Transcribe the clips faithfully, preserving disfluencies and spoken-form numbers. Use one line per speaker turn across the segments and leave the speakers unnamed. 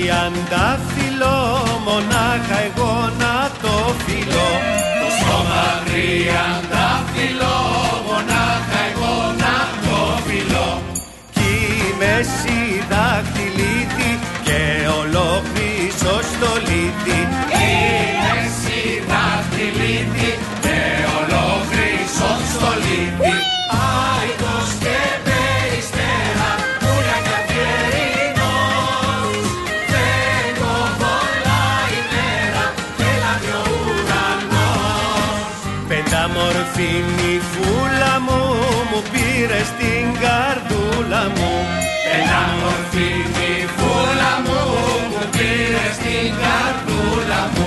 τριαντάφυλλο, μονάχα εγώ να το φιλώ. Το στόμα τριαντάφυλλο, μονάχα εγώ να το φιλώ. Κι η μέση δαχτυλίτη και ολόκληρος στολίτη. Κι η μέση δαχτυλίτη και ολόκληρος στολίτη. Άϊτος και περιστέρα, πουλιά και αφιερινός. Φεύγω πολλά ημέρα και λάβει ο ουρανός. Πεντάμορφη νυφούλα μου, μου πήρε στην καρδούλα μου. Πεντάμορφη νυφούλα μου, μου πήρε στην καρδούλα μου.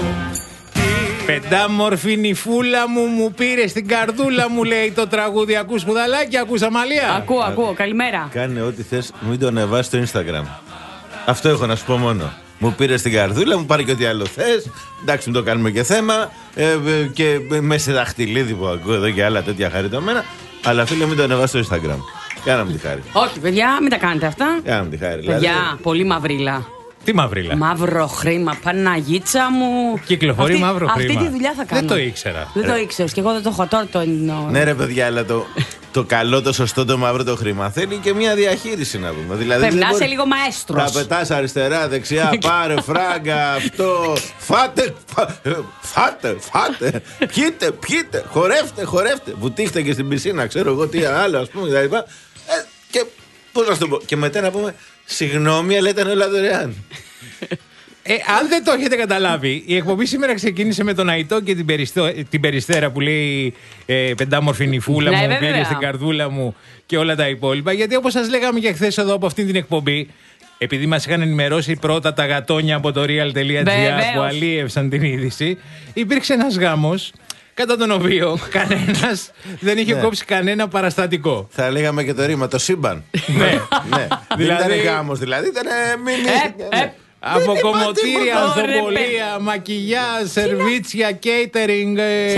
Πεντάμορφη νυφούλα μου, μου πήρε στην καρδούλα μου, λέει το τραγούδι. Ακούς σπουδαλάκι, ακούς Αμαλία?
Ακούω, ακούω, καλημέρα.
Κάνε ό,τι θες, μην το ανεβάσεις στο Instagram. Αυτό έχω να σου πω μόνο. Μου πήρε στην καρδούλα, μου πάρει και ό,τι άλλο θες. Εντάξει, μην το κάνουμε και θέμα. Ε, ε, και με σε δαχτυλίδι που ακούω εδώ και άλλα τέτοια χαριτωμένα. Αλλά φίλε, μην το ανεβάσεις στο Instagram. Κάνα μου τη χάρη.
Όχι, παιδιά, μην τα κάνετε αυτά.
Κάνα μου τη χάρη.
Παιδιά,
δηλαδή...
πολύ μαυρίλα.
Τι μαυρίλα?
Μαύρο χρήμα, Παναγίτσα μου.
Κυκλοφορεί
αυτή,
μαύρο χρήμα.
Αυτή τη δουλειά θα κάνω.
Δεν το ήξερα.
Δεν το ήξερες και εγώ δεν το έχω τώρα. Το...
Ναι, ρε παιδιά, αλλά το, το καλό, το σωστό, το μαύρο το χρήμα θέλει και μια διαχείριση να πούμε. Δηλαδή,
πρέπει να είσαι λίγο μαέστρος.
Θα πετάς αριστερά, δεξιά, πάρε φράγκα, αυτό. Φάτε, φάτε, φάτε. Πιείτε, πιείτε, χορεύτε, χορεύτε. Βουτήχτε και στην πισίνα, ξέρω εγώ τι άλλο, α πούμε κτλ. Ε, και πώς να σου το πω. Και μετά να πούμε, συγγνώμη, αλλά ήταν όλα δωρεάν.
Ε, αν δεν το έχετε καταλάβει, η εκπομπή σήμερα ξεκίνησε με τον Αϊτό και την, περιστό, την Περιστέρα που λέει ε, πεντάμορφη νυφούλα
ναι,
μου, πήρε στην καρδούλα μου και όλα τα υπόλοιπα. Γιατί όπως σας λέγαμε και χθες εδώ από αυτή την εκπομπή, επειδή μας είχαν ενημερώσει πρώτα τα γατόνια από το real.gr που αλίευσαν την είδηση, υπήρξε ένας γάμος κατά τον οποίο κανένας δεν είχε
ναι.
κόψει κανένα παραστατικό.
Θα λέγαμε και το ρήμα, το σύμπαν.
Ναι.
ναι.
Δηλαδή...
Δεν ήταν γάμος, δηλαδή ήταν μη, μη...
Ε, ε.
Από κομμωτήρια, ανθοπολία, μακιγιά, σερβίτσια, catering,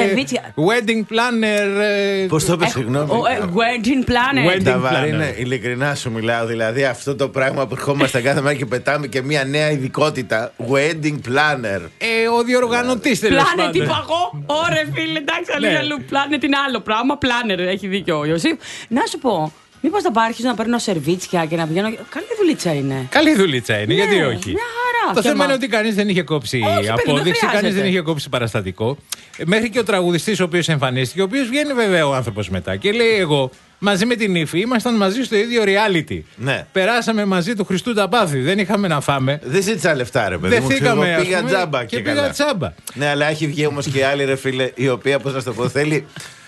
wedding planner.
Πώς το είπες, συγγνώμη?
Wedding planner.
Τα βαρύνε, ειλικρινά σου μιλάω. Δηλαδή αυτό το πράγμα που ερχόμαστε κάθε μέρα και πετάμε και μια νέα ειδικότητα. Wedding planner.
Ε, ο διοργανωτής τέλος πάντων.
Planet είπα εγώ. Ωραία φίλε, εντάξει, αλλού planet είναι άλλο πράγμα. Planner, έχει δίκιο ο Ιωσήφ. Να σου πω. Μήπως θα άρχισα να παίρνω σερβίτσια και να πηγαίνω. Καλή δουλίτσα είναι.
Καλή δουλίτσα είναι, ναι, γιατί όχι.
Μια χαρά.
Το θέμα μα... είναι ότι κανείς δεν είχε κόψει όχι, απόδειξη, κανείς δεν είχε κόψει παραστατικό. Μέχρι και ο τραγουδιστής ο οποίος εμφανίστηκε, ο οποίος βγαίνει βέβαια ο άνθρωπος μετά και λέει: εγώ μαζί με την Ήφη ήμασταν μαζί στο ίδιο reality.
Ναι. Περάσαμε
μαζί του Χριστού τα πάθη. Δεν είχαμε να φάμε.
Δεν ζήτησα λεφτά, ρε παιδί μου.
Δεθήκαμε,
πήγα τζάμπα και,
και πήγα τζάμπα.
Ναι, αλλά έχει βγει όμως και άλλη, ρε φίλε, η οποία, πώς να το πω, θέλει.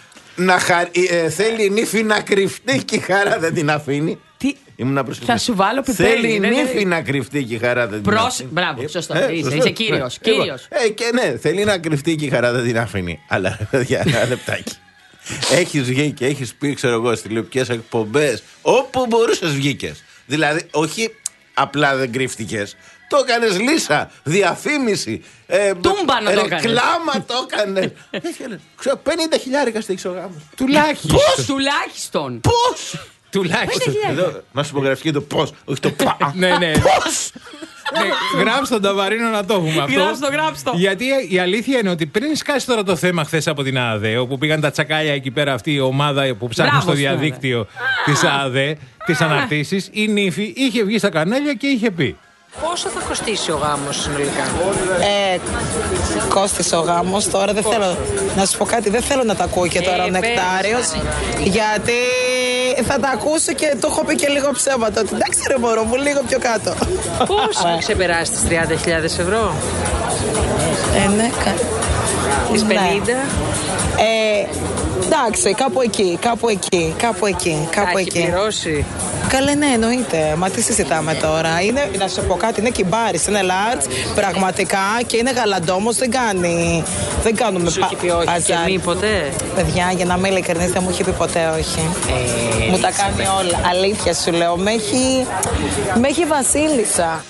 Να χα... ε, θέλει η Νύφη να κρυφτεί και η χαρά δεν την αφήνει.
Τι?
Θα
σου βάλω πιπέρι.
Θέλει η Νύφη να κρυφτεί και η χαρά δεν την
Προς...
αφήνει.
Μπράβο, σωστό.
Ε,
είσαι, είσαι κύριος.
Ε,
κύριος.
Ε, και ναι, θέλει να κρυφτεί και η χαρά δεν την αφήνει. Αλλά, παιδιά, ένα λεπτάκι. Έχεις βγει και έχεις πει, ξέρω εγώ, στις τηλεοπτικές εκπομπές, όπου μπορούσες βγήκες. Δηλαδή, όχι απλά δεν κρύφτηκες. Το έκανες λύσα, διαφήμιση. Ε,
Τούμπανο το έκανες.
Ρεκλάμα το έκανες. Ξέρω, πενήντα χιλιάρικα στήχεις ο γάμος.
Τουλάχιστον.
Πώς? Τουλάχιστον.
Πώς?
Τουλάχιστον.
Να σου πω γραφική το πώς, όχι το πα.
Ναι, ναι.
Πώς?
Ναι, γράψτε τον Ταβαρίνο να το έχουμε αυτό.
Γράψτε το, γράψτε το.
Γιατί η αλήθεια είναι ότι πριν σκάσει τώρα το θέμα χθες από την ΑΔΕ, όπου πήγαν τα τσακάλια εκεί πέρα, αυτή η ομάδα που ψάχνει στο διαδίκτυο της ΑΔΕ, τις αναρτήσεις, η Νύφη είχε βγει στα κανάλια και είχε πει:
πόσο θα κοστίσει ο γάμος συνολικά?
Ε, κόστησε ο γάμος. Τώρα δεν θέλω να σου πω κάτι, δεν θέλω να τα ακούω και τώρα ε, ο Νεκτάριος, γιατί θα τα ακούσω και το έχω πει και λίγο ψέματα. Εντάξει ρε μωρό μου, λίγο πιο κάτω.
Πώς θα ξεπεράσει τις τριάντα χιλιάδες ευρώ?
Ε, ναι,
τις πενήντα.
Ε, εντάξει, κάπου εκεί, κάπου εκεί, κάπου εκεί, κάπου εκεί.
Έχει πληρώσει?
Καλέ, ναι, εννοείται. Μα τι συζητάμε τώρα? Είναι, να σου πω κάτι, είναι κυμπάρης, είναι large, πραγματικά, και είναι γαλαντόμος, δεν κάνει. Δεν κάνουμε
σου έχει πει όχι παζάρι. Και μη ποτέ?
Παιδιά, για να είμαι ειλικρινής, δεν μου έχει πει ποτέ όχι. Ε, μου τα κάνει όλα. Αλήθεια σου λέω, με έχει, με έχει βασίλισσα.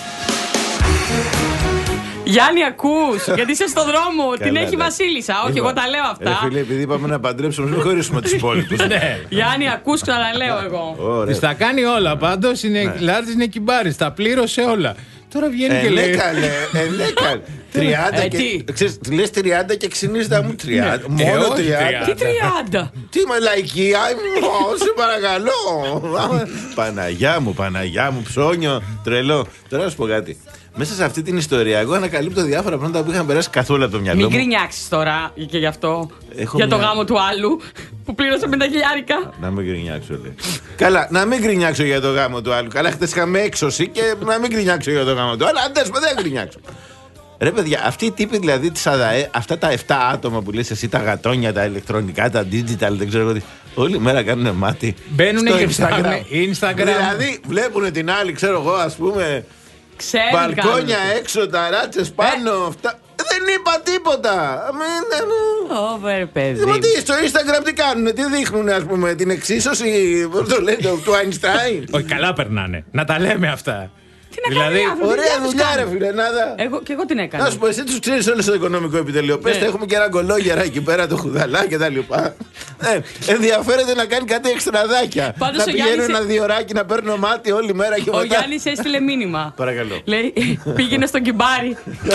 Γιάννη, ακούς, γιατί είσαι στον δρόμο. Την έχει βασίλισσα. Όχι, εγώ τα λέω αυτά.
Ε, φίλε, επειδή είπαμε να παντρέψουμε, μην χωρίσουμε τους υπόλοιπους.
Γιάννη, ακούς, ξαναλέω εγώ.
Τις τα κάνει όλα πάντως. Είναι large, είναι κυμπάρης. Τα πλήρωσε όλα. Τώρα βγαίνει και λέει.
Ενέκαλε, ενέκαλε. τριάντα και. Ξέρεις, λες τριάντα και ξυνίζεται μου τριάντα. Μόνο τριάντα.
Τι τριάντα.
Τι μαλαϊκή, σε παρακαλώ. Παναγιά μου, Παναγιά μου, ψώνιο, τρελό. Τώρα να σου πω κάτι. Μέσα σε αυτή την ιστορία, εγώ ανακαλύπτω διάφορα πράγματα που είχαν περάσει καθόλου από το μυαλό μου.
Μην γκρινιάξεις τώρα και γι' αυτό.
Έχω
για
μια...
το γάμο του άλλου που πλήρωσε πενήντα χιλιάρικα.
Να μην γκρινιάξω, λέει. Καλά, να μην γκρινιάξω για το γάμο του άλλου. Καλά, χτες είχαμε έξωση και να μην γκρινιάξω για το γάμο του άλλου. Αντές, δεν γκρινιάξω. Ρε παιδιά, αυτοί οι τύποι δηλαδή της ΑΔΑΕ, αυτά τα εφτά άτομα που λες εσύ, τα γατόνια, τα ηλεκτρονικά, τα digital, δεν ξέρω τι. Όλη μέρα κάνουν μάτι.
Μπαίνουν
στο
και
Instagram.
Instagram.
Δηλαδή βλέπουν την άλλη, ξέρω εγώ, ας πούμε.
Ξέρει.
Μπαλκόνια έξω, ταράτσες πάνω. Ε. Αυτά. Δεν είπα τίποτα.
Over, παιδί.
Μα τι, στο Instagram τι κάνουνε, τι δείχνουνε, ας πούμε, την εξίσωση, πώς το λένε, του Einstein.
Όχι, καλά περνάνε. Να τα λέμε αυτά.
Τι να
δηλαδή,
κάνει,
ωραία δουλειά, ρε φίλε, νάδα.
Εγώ, και εγώ την έκανα.
Να σου πω, εσύ τους ξέρεις όλες στο οικονομικό επιτελείο. Πες, έχουμε και ένα κολόγερα εκεί πέρα, το χουδαλά και τα λοιπά. Ε, ενδιαφέρεται να κάνει κάτι εξτραδάκια.
Πάντως
να
ο
πηγαίνω
Γιάννης...
ένα διωράκι να παίρνω μάτι όλη μέρα και μετά.
Ο Γιάννης έστειλε μήνυμα.
Παρακαλώ.
Λέει, πήγαινε στον Κιμπάρι.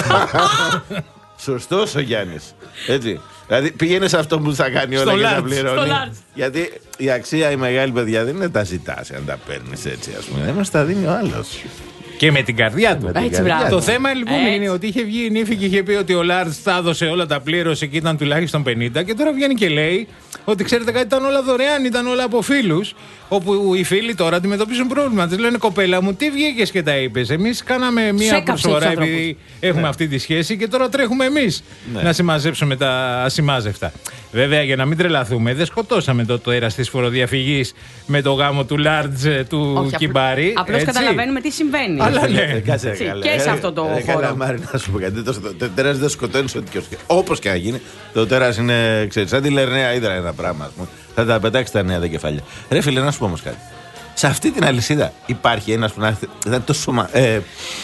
Σωστός ο Γιάννης. Έτσι. Δηλαδή πήγαινε σε αυτό που θα κάνει όλα και θα πληρώνει. Γιατί η αξία η μεγάλη, παιδιά, δεν είναι τα ζητάς αν τα παίρνεις έτσι, ας πούμε. Δεν μας τα δίνει ο άλλος.
Και με την καρδιά του.
Έτσι, καρδιά
το
του.
θέμα λοιπόν
Έτσι.
είναι ότι είχε βγει η Νύφη και είχε πει ότι ο Λάρτς τα έδωσε όλα, τα πλήρωσε και ήταν τουλάχιστον πενήντα. Και τώρα βγαίνει και λέει ότι ξέρετε κάτι, ήταν όλα δωρεάν, ήταν όλα από φίλους. Όπου οι φίλοι τώρα αντιμετωπίζουν πρόβλημα. Της λένε, κοπέλα μου, τι βγήκες και τα είπες. Εμείς κάναμε μία προσφορά επειδή έχουμε ναι. αυτή τη σχέση και τώρα τρέχουμε εμείς ναι. να συμμαζέψουμε τα ασημάζευτα. Βέβαια, για να μην τρελαθούμε, δεν σκοτώσαμε το τέρας της φοροδιαφυγής με το γάμο του Λάρτζ του Κιμπάρι.
Απλώς καταλαβαίνουμε τι συμβαίνει.
Αλλά ναι.
Και σε αυτό το χώρο.
Καλά, Μάρη, να σου πω κάτι. Το τέρας δεν σκοτώνει όπως και να γίνει. Το τέρας είναι, ξέρεις, σαν τη Λερναία Ύδρα ένα πράγμα. Θα τα πετάξει τα νέα τα κεφάλια. Ρε φίλε, να σου πω όμως κάτι. Σε αυτή την αλυσίδα υπάρχει ένας που να ήταν τόσο, ε,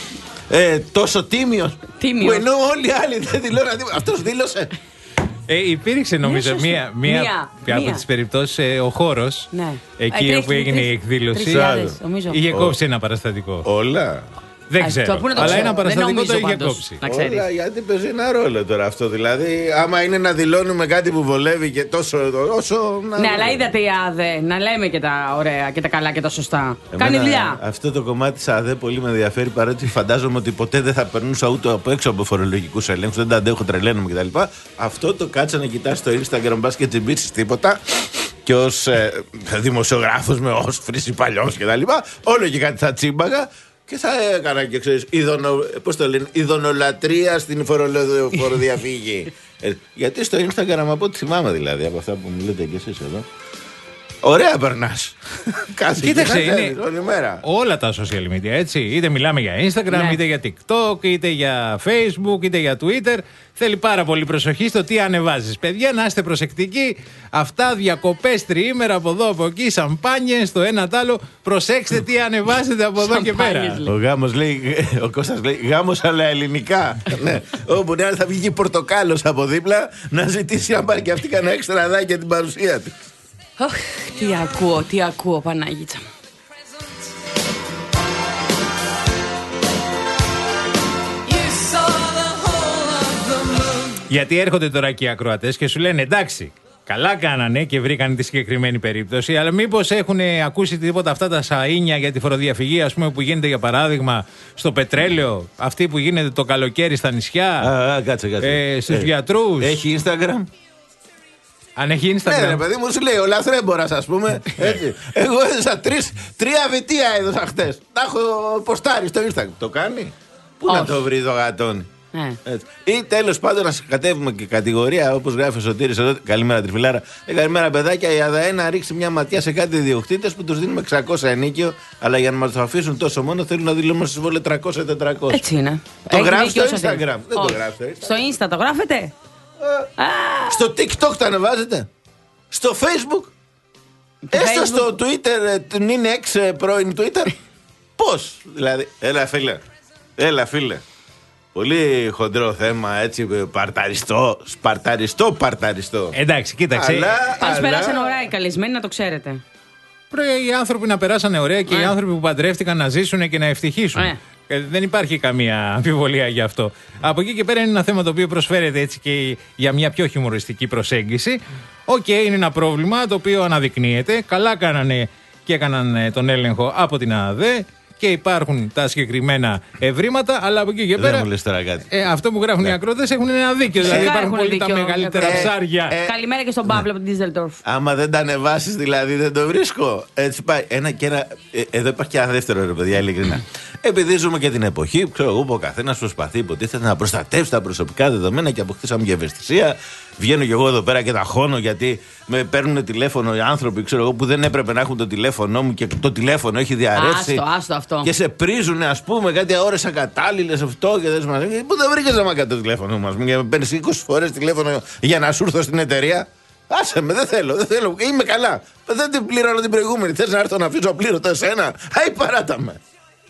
ε, τόσο τίμιος,
τίμιος,
που ενώ όλοι οι άλλοι δεν δηλώνουν τίποτα. Αυτός δήλωσε.
Ε, υπήρξε νομίζω μία, μία, μία, μία από τις περιπτώσεις ε, ο χώρος ναι. εκεί όπου έγινε η εκδήλωση είχε κόψει ένα παραστατικό.
Όλα.
Δεν ξέρω, το αλλά ένα παραστατικό το είχε κόψει.
Όλα, γιατί παίζει ένα ρόλο τώρα αυτό. Δηλαδή, άμα είναι να δηλώνουμε κάτι που βολεύει και τόσο. Όσο,
να... Ναι, αλλά είδατε η ΑΔΕ να λέμε και τα ωραία και τα καλά και τα σωστά. Εμένα, κάνει δουλειά.
Αυτό το κομμάτι της ΑΔΕ πολύ με ενδιαφέρει, παρότι φαντάζομαι ότι ποτέ δεν θα περνούσα ούτε από έξω από φορολογικούς ελέγχους. Δεν τα αντέχω, τρελαίνομαι κτλ. Αυτό το κάτσα να κοιτάς στο Instagram, μπας και τσιμπήσεις τίποτα. Και ως ε, δημοσιογράφος με ως φρύση παλιός κτλ. Όλο και κάτι θα τσίμπαγα. Και θα έκανα και ξέρεις, ειδονο, πώς το λένε, ειδονολατρία στην φοροδιαφύγη. ε, γιατί στο Instagram, από ό,τι θυμάμαι δηλαδή, από αυτά που μου λέτε κι εσείς εδώ, ωραία περνάς. Κάτσε
κοίταξε, είναι
όλη μέρα.
Όλα τα social media, έτσι. Είτε μιλάμε για Instagram, ναι. είτε για TikTok, είτε για Facebook, είτε για Twitter. Θέλει πάρα πολύ προσοχή στο τι ανεβάζεις. Παιδιά, να είστε προσεκτικοί. Αυτά διακοπές τριήμερα από εδώ, από εκεί, σαμπάνιες, το ένα τ' άλλο. Προσέξτε τι ανεβάζετε από εδώ και πέρα.
Ο γάμος λέει, ο Κώστας λέει, γάμος αλλά ελληνικά. ναι. Όπου ναι, θα βγει πορτοκάλος από δίπλα να ζητήσει να πάρει και αυτή κανένα έξτρα για την παρουσία του.
Αχ, τι ακούω, τι ακούω, Παναγίτσα.
Γιατί έρχονται τώρα και οι ακροατές και σου λένε εντάξει, καλά κάνανε και βρήκαν τη συγκεκριμένη περίπτωση, αλλά μήπως έχουν ακούσει τίποτα αυτά τα σαΐνια για τη φοροδιαφυγή, ας πούμε, που γίνεται για παράδειγμα στο πετρέλαιο, αυτή που γίνεται το καλοκαίρι στα νησιά,
α, α, κάτσε, κάτσε.
Ε, στους ε, γιατρούς.
Έχει Instagram.
Αν έχει Instagram.
Ναι, ρε παιδί μου, σου λέει ο λαθρέμπορας, ας πούμε. Έτσι. Εγώ έδωσα τρεις, τρία βιτία έδωσα χτες. Τα έχω ποστάρει στο Instagram. Το κάνει. Πού oh. να το βρει το γατόνι.
Ναι.
Ή τέλος πάντων να κατέβουμε και κατηγορία, όπως γράφει ο Σωτήρης εδώ. Καλημέρα, τριφυλάρα. Ε, καλημέρα, παιδάκια. Η ΑΔΑΕ να ρίξει μια ματιά σε κάτι ιδιοκτήτες που τους δίνουμε εξακόσια ενίκιο, αλλά για να μας το αφήσουν τόσο μόνο θέλουν να δηλώνουμε στις βόλες τριακόσια τετρακόσια.
Έτσι είναι.
Το γράφει στο Instagram. Δεν το γράφει στο Instagram.
Στο Insta το γράφετε.
Α, στο TikTok το ανεβάζετε. Στο Facebook. Έστω στο Twitter, την είναι εξ πρώην Twitter. Πώς δηλαδή. Έλα φίλε. Έλα φίλε. Πολύ χοντρό θέμα, έτσι, παρταριστό, σπαρταριστό, παρταριστό.
Εντάξει, κοίταξε.
Πάντως αλλά... περάσαν ωραία οι καλεσμένοι, να το ξέρετε.
Πρέπει οι άνθρωποι να περάσανε ωραία και ε. οι άνθρωποι που παντρεύτηκαν να ζήσουν και να ευτυχήσουν. Ε. Δεν υπάρχει καμία αμφιβολία γι' αυτό. Από εκεί και πέρα είναι ένα θέμα το οποίο προσφέρεται έτσι και για μια πιο χιουμοριστική προσέγγιση. Οκ, okay, είναι ένα πρόβλημα το οποίο αναδεικνύεται. Καλά κάνανε και έκαναν τον έλεγχο από την ΑΔΕ. Και υπάρχουν τα συγκεκριμένα ευρήματα, αλλά από εκεί και πέρα.
Δεν μου λες τώρα κάτι.
Ε, αυτό που γράφουν ναι. οι ακρότες έχουν ένα δίκιο. Δηλαδή υπάρχουν πολύ τα μεγαλύτερα ε, ψάρια.
Ε, Καλημέρα και στον Παύλο από την Ντίζελντορφ.
Άμα δεν τα ανεβάσεις, δηλαδή δεν το βρίσκω. Έτσι πάει. Ένα και ένα. Ε, εδώ υπάρχει και ένα δεύτερο ρε παιδιά, ειλικρινά. Επειδή ζούμε και την εποχή, ξέρω εγώ που ο καθένας προσπαθεί υποτίθεται να προστατεύσει τα προσωπικά δεδομένα και αποκτήσαμε και ευαισθησία. Βγαίνω κι εγώ εδώ πέρα και τα χώνω γιατί με παίρνουν τηλέφωνο οι άνθρωποι, ξέρω εγώ, που δεν έπρεπε να έχουν το τηλέφωνό μου και το τηλέφωνο έχει διαρρεύσει.
Άστο, άστο αυτό.
Και σε πρίζουνε, ας πούμε, κάτι ώρες ακατάλληλες αυτό και δεν σου μαθαίνει. Πού δεν βρήκες να μ' το τηλέφωνο μας. Μην παίρνεις είκοσι φορές τηλέφωνο για να σου έρθω στην εταιρεία. Άσε με, δεν θέλω, δεν θέλω. Είμαι καλά. Δεν την πλήρωνα την προηγούμενη. Θες να έρθω να αφήσω απλήρωτο εσένα. Αϊ, παράτα με.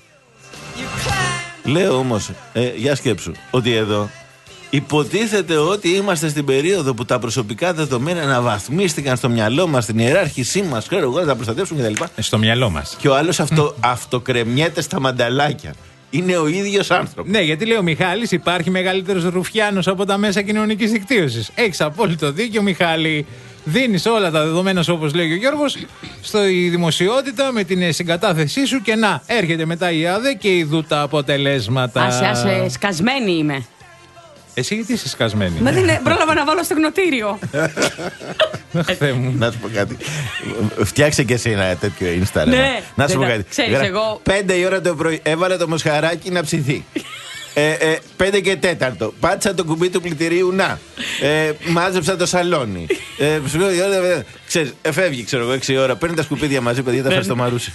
Λέω όμως, ε, για σκέψου, ότι εδώ υποτίθεται ότι είμαστε στην περίοδο που τα προσωπικά δεδομένα αναβαθμίστηκαν στο μυαλό μας, στην ιεράρχησή μας, ξέρω εγώ, να τα προστατεύσουμε κτλ.
Στο μυαλό μας.
Και ο άλλος αυτό, αυτοκρεμιέται στα μανταλάκια. Είναι ο ίδιος άνθρωπος.
Ναι, γιατί λέει ο Μιχάλης, υπάρχει μεγαλύτερος ρουφιάνος από τα μέσα κοινωνικής δικτύωσης. Έχεις απόλυτο δίκιο, Μιχάλη. Δίνεις όλα τα δεδομένα σου, όπως λέει ο Γιώργος, στη δημοσιότητα με την συγκατάθεσή σου και να έρχεται μετά η ΑΔΕ και ειδού τα αποτελέσματα.
Άσε, άσε, σκασμένη είμαι.
Εσύ γιατί είσαι σκασμένη.
Μα δεν είναι, πρόλαβα να βάλω στο γνωτήριο.
Να σου πω κάτι. Φτιάξε και εσύ ένα τέτοιο Insta.
Ναι,
να σου πω κάτι.
Ξέρεις, εγώ...
Πέντε η ώρα το πρωί έβαλε το μοσχαράκι να ψηθεί. Ε, ε, πέντε και τέταρτο. Πάτησα το κουμπί του πλυντηρίου να. Ε, μάζεψα το σαλόνι. Ε, Ξέρεις, φεύγει, ξέρω εγώ, έξι ώρα. Παίρνει τα σκουπίδια μαζί, παιδιά, τα φέρει στο Μαρούσι.